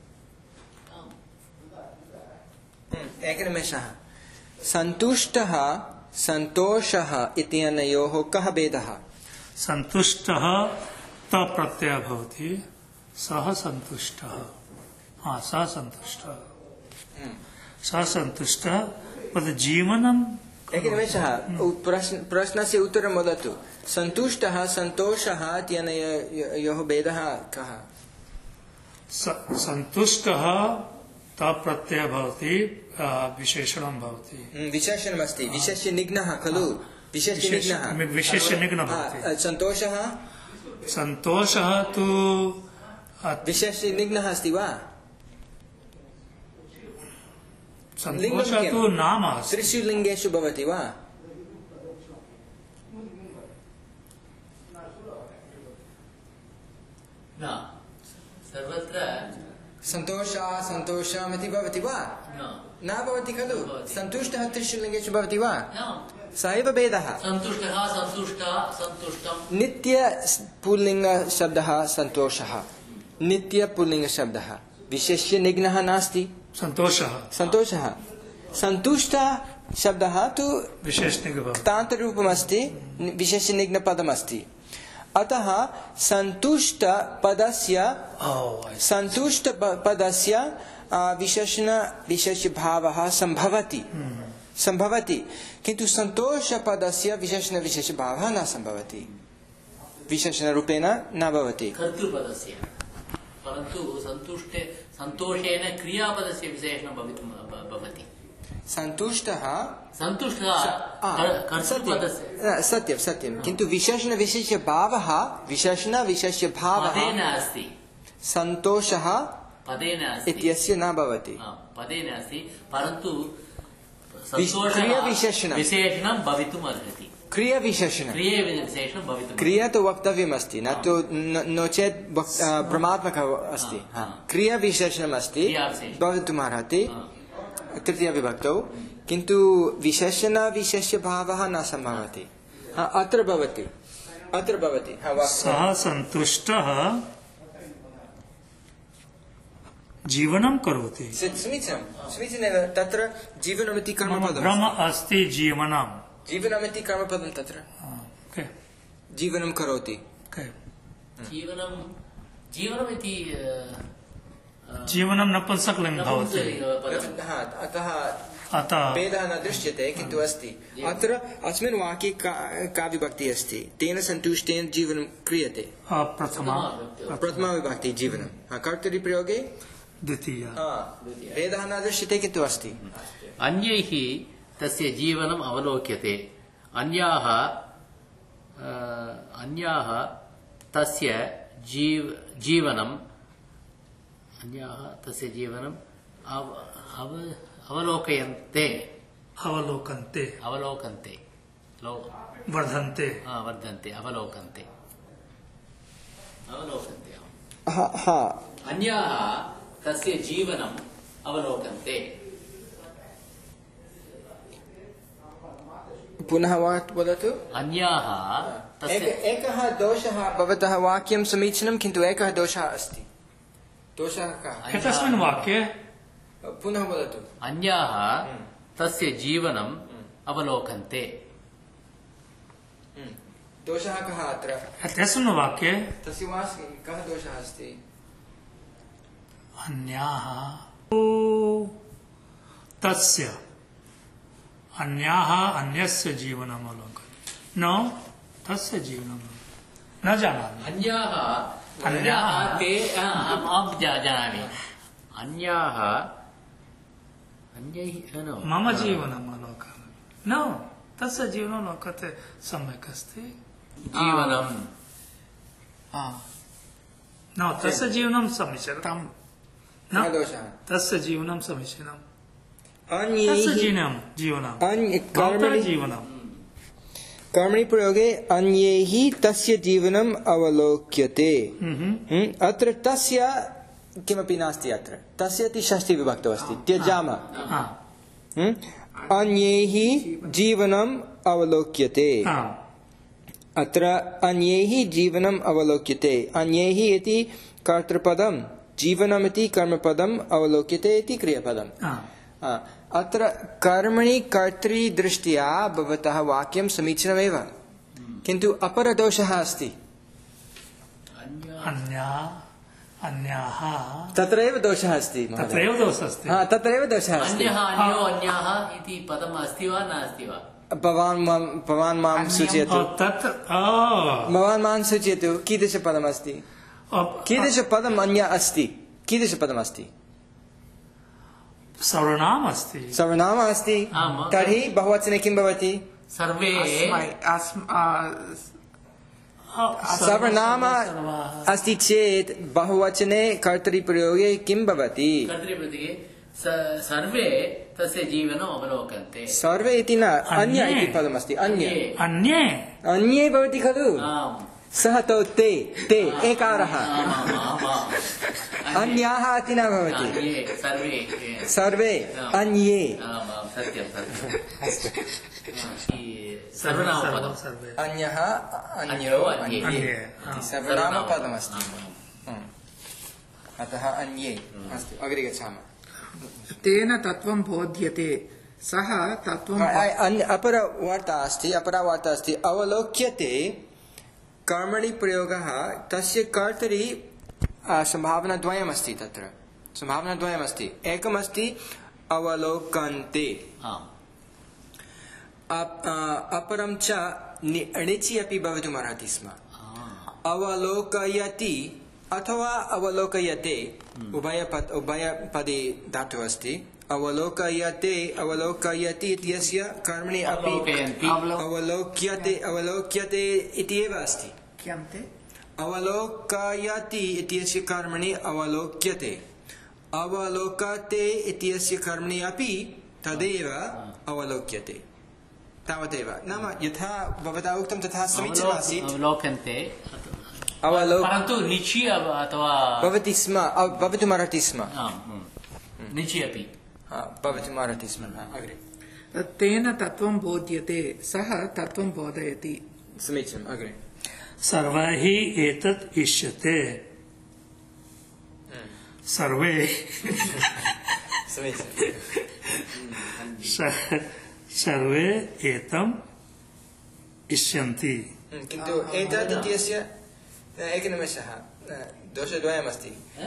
[SPEAKER 1] एकनिमेषः सन्तुष्टः सन्तोषः इत्यनयोः कः भेदः
[SPEAKER 2] सन्तुष्टः तप्रत्ययः भवति सः सन्तुष्टः हाँ सः सन्तुष्टः सः सन्तुष्टः तद् जीवनं
[SPEAKER 1] एकनिमेषः प्रश्न प्रश्नस्य उत्तरं वदतु सन्तुष्टः सन्तोषः इत्यनयोः भेदः कः
[SPEAKER 2] सन्तुष्टः तप्रत्ययः भवति विशेषणं भवति
[SPEAKER 1] विशेषणमस्ति विशेष्य निघ्नः खलु विशेष्य निघ्नः
[SPEAKER 2] विशेष्य निघ्नः भवति
[SPEAKER 1] सन्तोषः
[SPEAKER 2] सन्तोषः तु
[SPEAKER 1] विशेष्य निघ्नः अस्ति वा
[SPEAKER 2] सन्तोषः तु नाम
[SPEAKER 1] त्रिषु लिङ्गेषु भवति वा
[SPEAKER 3] न सर्वत्र
[SPEAKER 1] सन्तोषः सन्तोषमिति भवति वा न भवति खलु सन्तुष्टः त्रिषु लिङ्गेषु भवति वा स एव भेदः
[SPEAKER 3] सन्तुष्टः सन्तुष्टः सन्तुष्टं
[SPEAKER 1] नित्य पुल्लिङ्गशब्दः सन्तोषः नित्य पुल्लिङ्गशब्दः विशेष्य निघ्नः नास्ति
[SPEAKER 2] सन्तोषः
[SPEAKER 1] सन्तोषः सन्तुष्ट शब्दः तु तान्तरूपमस्ति विशेषनिघ्नपदमस्ति अतः सन्तुष्ट पदस्य सन्तुष्ट पदस्य विशेषण विशेषभावः सम्भवति सम्भवति किन्तु सन्तोष पदस्य विशेषण विशेषभावः न सम्भवति विशेषणरूपेण न भवति
[SPEAKER 3] कर्तृपदस्य परन्तु सन्तुष्टे सन्तोषेण क्रियापदस्य विशेषणं भवितुं भवति
[SPEAKER 1] सन्तुष्टः
[SPEAKER 3] सन्तुष्टः कर्तृपदस्य
[SPEAKER 1] सत्यं सत्यं किन्तु विशेषण विशेषभावः विशेषण विशेषभावः
[SPEAKER 3] पदेन अस्ति
[SPEAKER 1] सन्तोषः
[SPEAKER 3] पदेन अस्ति
[SPEAKER 1] इत्यस्य न भवति
[SPEAKER 3] पदेन अस्ति परन्तु
[SPEAKER 1] क्रियाविशेषणं
[SPEAKER 3] विशेषणं भवितुम् अर्हति
[SPEAKER 1] क्रियाविशेषणं
[SPEAKER 3] क्रियाविशेषणं भवितुम्
[SPEAKER 1] क्रिया तु वक्तव्यमस्ति न तु नो चेत् भ्रमात्मकः अस्ति क्रियाविशेषणम् अस्ति भवितुम् अर्हति तृतीयविभक्तौ किन्तु विशेषण विशेषभावः न सम्भवति अत्र भवति अत्र भवति
[SPEAKER 2] सः सन्तुष्टः जीवनं करोति
[SPEAKER 1] समीचीनं समीचीनमेव तत्र जीवनमिति कर्मपदं
[SPEAKER 2] भ्रम अस्ति जीवनं
[SPEAKER 1] जीवनमिति कर्मपदं तत्र जीवनं करोति
[SPEAKER 3] जीवनं जीवनमिति
[SPEAKER 2] जीवनं नपुंसकलिङ्गं भवति
[SPEAKER 1] अतः
[SPEAKER 2] अतः
[SPEAKER 1] भेदः न दृश्यते किन्तु अस्ति अत्र अस्मिन् वाक्ये का विभक्तिः अस्ति तेन सन्तुष्टेन जीवनं क्रियते
[SPEAKER 2] प्रथमा
[SPEAKER 1] प्रथमा विभक्ति जीवनं कर्तरिप्रयोगे
[SPEAKER 2] द्वितीया
[SPEAKER 1] भेदः न दृश्यते किन्तु अस्ति
[SPEAKER 3] अन्यैः तस्य जीवनम् अवलोक्यते अन्याः अन्याः तस्य जीव जीवनम् अन्याः तस्य जीवनम् अव अव अवलोकयन्ते
[SPEAKER 2] अवलोकन्ते
[SPEAKER 3] अवलोकन्ते
[SPEAKER 2] वर्धन्ते
[SPEAKER 3] वर्धन्ते अवलोकन्ते अवलोकन्ते अन्याः तस्य जीवनम् अवलोकन्ते
[SPEAKER 1] पुनः वदतु
[SPEAKER 3] अन्याः
[SPEAKER 1] एकः दोषः भवतः वाक्यं समीचीनं किन्तु एकः दोषः अस्ति दोषः कः
[SPEAKER 2] एतस्मिन् वाक्ये
[SPEAKER 1] पुनः वदतु
[SPEAKER 3] अन्याः तस्य जीवनम् अवलोकन्ते
[SPEAKER 1] दोषः कः अत्र
[SPEAKER 2] एतस्मिन् वाक्ये
[SPEAKER 1] तस्य वाक्ये कः दोषः अस्ति
[SPEAKER 2] अन्याः तस्य अन्याः अन्यस्य जीवनम् अवलोकयन्ति न तस्य जीवनम् न जानामि
[SPEAKER 3] अन्याः अन्याः ते अहं जानामि अन्याः अन्यैः न
[SPEAKER 2] मम जीवनम् अवलोकयामि न तस्य जीवनं लोकते सम्यक् अस्ति
[SPEAKER 3] जीवनं
[SPEAKER 2] न तस्य जीवनं समीचीनं न
[SPEAKER 1] दोषः
[SPEAKER 2] तस्य जीवनं समीचीनं
[SPEAKER 1] अन्यैः
[SPEAKER 2] तस्य जीवनं जीवनं
[SPEAKER 1] अन्य
[SPEAKER 2] कर्मणि जीवनं
[SPEAKER 1] कर्मणि प्रयोगे अन्यैः तस्य जीवनम् अवलोक्यते अत्र तस्य किमपि नास्ति अत्र तस्य इति षष्ठी विभक्तौ अस्ति त्यजामः अन्यैः जीवनम् अवलोक्यते अत्र अन्यैः जीवनम् अवलोक्यते अन्यैः इति कर्तृपदं जीवनम् इति कर्मपदम् अवलोक्यते इति क्रियापदम् अत्र कर्मणि कर्तृदृष्ट्या भवतः वाक्यं समीचीनमेव किन्तु अपरदोषः अस्ति
[SPEAKER 2] अन्या अन्याः
[SPEAKER 1] तत्रैव दोषः अस्ति
[SPEAKER 2] तत्रैव दोषः अस्ति
[SPEAKER 1] हा तत्रैव दोषः अस्ति
[SPEAKER 3] अन्यः अन्यो अन्याः इति पदम् अस्ति वा नास्ति वा
[SPEAKER 1] भवान् मां भवान् मां सूचयतु
[SPEAKER 2] तत्
[SPEAKER 1] भवान् मां सूचयतु कीदृशपदम् अस्ति कीदृशपदम् अन्य अस्ति कीदृशपदम् अस्ति
[SPEAKER 2] सर्वनाम अस्ति
[SPEAKER 1] सर्वनाम अस्ति तर्हि बहुवचने किं भवति
[SPEAKER 3] सर्वे
[SPEAKER 1] सर्वनाम अस्ति चेत् बहुवचने कर्तरिप्रयोगे किं भवति
[SPEAKER 3] कर्तरिप्रयोगे सर्वे तस्य जीवनम् अवलोकन्ते
[SPEAKER 1] सर्वे इति न अन्य इति पदमस्ति अन्य
[SPEAKER 2] अन्ये
[SPEAKER 1] अन्ये भवति खलु सः तु ते ते एकारः अन्याः इति न भवति सर्वे अन्ये अन्यः अन्यो अन्ये सर्वनामपदमस्ति अतः अन्ये अस्तु अग्रे गच्छामः
[SPEAKER 4] तेन तत्त्वं बोध्यते सः तत्त्वं
[SPEAKER 1] अपरा वार्ता अस्ति अपरा वार्ता अस्ति अवलोक्यते कर्मणि प्रयोगः तस्य कर्तरि संभावना द्वयमस्ति तत्र संभावना द्वयमस्ति एकमस्ति अवलोकन्ते अपरं च णिचि अपि भवितुमर्हति स्म अवलोकयति अथवा अवलोकयते उभयपद उभयपदे धातुः अस्ति अवलोकयते अवलोकयति इत्यस्य कर्मणि अपि अवलोक्यते अवलोक्यते इति एव अस्ति अवलोकयति इत्यस्य कर्मणि अवलोक्यते अवलोकते इत्यस्य कर्मणि अपि तदेव अवलोक्यते तावदेव नाम यथा भवता उक्तं तथा समीचीनम् आसीत्
[SPEAKER 3] अवलोकन्ते
[SPEAKER 1] परन्तु
[SPEAKER 3] निचि अथवा
[SPEAKER 1] भवति स्म भवितुमर्हति स्म
[SPEAKER 3] निचि अपि
[SPEAKER 1] भवितुमर्हति स्म अग्रे
[SPEAKER 4] तेन तत्त्वं बोध्यते सः तत्त्वं बोधयति
[SPEAKER 1] समीचीनम् अग्रे
[SPEAKER 2] सर्वैः एतत् इष्यते सर्वे सर्वे एतम् इष्यन्ति
[SPEAKER 1] किन्तु एतत् इत्यस्य एकनिमेषः दोषद्वयमस्ति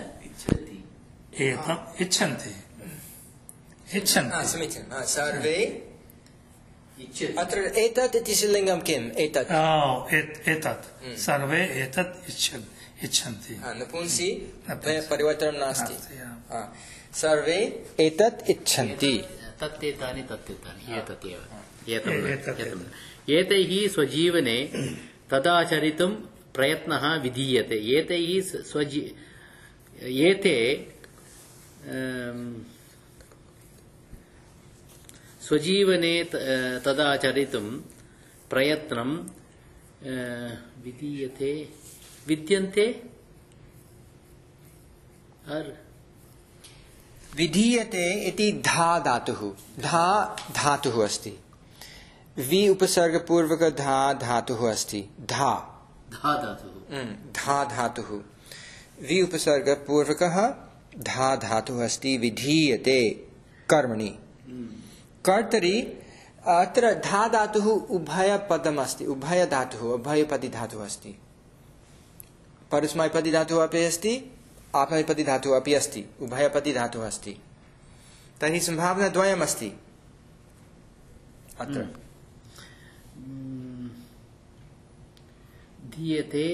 [SPEAKER 2] एतम् इच्छन्ति इच्छन्ति
[SPEAKER 1] समीचीनं सर्वे अत्र एतत् इति लिङ्गं किम् एतत्
[SPEAKER 2] एतत् सर्वे एतत् इच्छन्ति
[SPEAKER 1] नपुंसि परिवर्तनं नास्ति सर्वे एतत् इच्छन्ति
[SPEAKER 3] तत्तेतानि तत्तेतानि एतत् एतैः स्वजीवने तदाचरितुं प्रयत्नः विधीयते एतैः स्वजी एते स्वजीवने तदाचरितुं प्रयत्नं विधीयते विद्यन्ते
[SPEAKER 1] विधीयते इति धा धातुः धा धातुः अस्ति वि उपसर्गपूर्वक धा धातुः अस्ति धा
[SPEAKER 3] धा धातुः
[SPEAKER 1] धा धातुः वि उपसर्गपूर्वकः धा धातुः अस्ति विधीयते कर्मणि कर्तरि अत्र धा धातुः उभयपदम् अस्ति उभय धातुः उभयपदी धातुः अस्ति परस्मैपदी धातुः अपि अस्ति आत्मनेपदी धातुः अपि अस्ति उभयपदी धातुः अस्ति तर्हि सम्भावना द्वयम् अस्ति अत्र
[SPEAKER 3] दीयते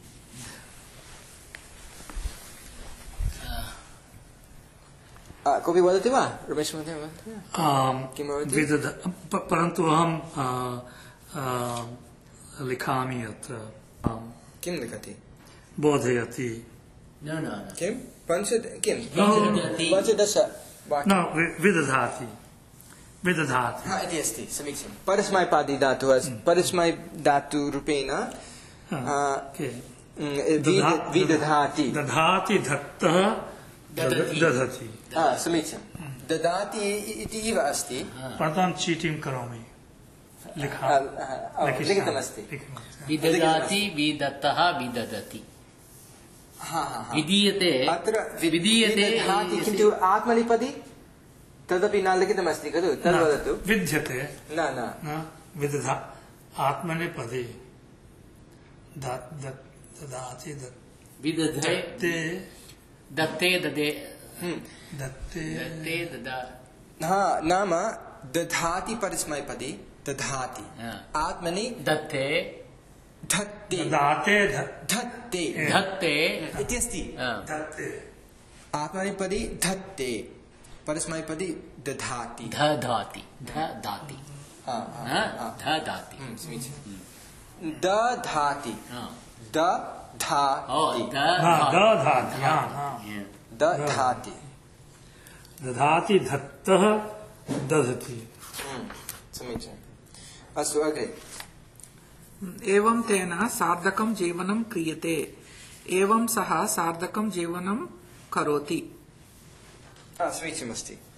[SPEAKER 1] कोऽपि वदति वा रमेश महोदय वदति वा किं भवति
[SPEAKER 2] विदध प- परन्तु अहं आ, आ, लिखामि अत्र आम्,
[SPEAKER 1] किं लिखति
[SPEAKER 2] बोधयति
[SPEAKER 3] न न न
[SPEAKER 1] किं पञ्च किं
[SPEAKER 3] विदधति।
[SPEAKER 1] पञ्चदश वाक्यं
[SPEAKER 2] न वि- विदधाति विदधाति
[SPEAKER 1] हा इति अस्ति समीचीनं परस्मैपादी धातुः अस्ति परस्मै धातुरूपेण
[SPEAKER 2] हा,
[SPEAKER 1] आ,
[SPEAKER 2] के?
[SPEAKER 1] म्, विद- विदधाति
[SPEAKER 2] दधाति धत्तः
[SPEAKER 3] ददति।
[SPEAKER 2] दधति
[SPEAKER 1] हा, समीचीनं ददाति इति इव अस्ति
[SPEAKER 2] परन्तु चीटिं करोमि लिखा
[SPEAKER 1] आ, आ, आ, लिखितमस्ति
[SPEAKER 2] लिखितमस्ति।
[SPEAKER 3] विददाति विदत्तः विददति
[SPEAKER 1] हा हा हा
[SPEAKER 3] विधीयते
[SPEAKER 1] अत्र वि-
[SPEAKER 3] विधीयते
[SPEAKER 1] विदधाति किन्तु आत्मनेपदी तदपि न लिखितमस्ति खलु तद् वदतु
[SPEAKER 2] न, विद्यते
[SPEAKER 1] न न
[SPEAKER 2] न विदधा आत्मनेपदे द- द- ददाति
[SPEAKER 3] विदधे
[SPEAKER 2] दत्ते
[SPEAKER 3] दत्ते ददे
[SPEAKER 1] हम्म।
[SPEAKER 2] दत्ते
[SPEAKER 3] दत्ते ददा
[SPEAKER 1] हा नाम दधाति परस्मैपदी दधाति
[SPEAKER 3] हा।
[SPEAKER 1] आत्मनि
[SPEAKER 3] दत्ते
[SPEAKER 1] धत्ते
[SPEAKER 2] ददाते ध-
[SPEAKER 1] धत्ते
[SPEAKER 3] धत्ते
[SPEAKER 1] इत्यस्ति
[SPEAKER 3] हा।
[SPEAKER 2] दत्ते
[SPEAKER 1] आत्मनेपदी धत्ते परस्मैपदी दधाति
[SPEAKER 3] दधाति ददाति
[SPEAKER 1] हा, हा, हा।
[SPEAKER 3] ददाति
[SPEAKER 1] हम्म, समीचीनं दधाति
[SPEAKER 3] हा। ओ
[SPEAKER 1] दधाति
[SPEAKER 2] हा, दधाति हा, हा।
[SPEAKER 1] दधाति
[SPEAKER 2] दधाति धत्तः दधति
[SPEAKER 1] हम्म, समीचीनम् अस्तु अग्रे
[SPEAKER 4] एवं तेन सार्धकं जीवनं क्रियते एवं सः सार्धकं जीवनं करोति
[SPEAKER 1] हा, समीचीनमस्ति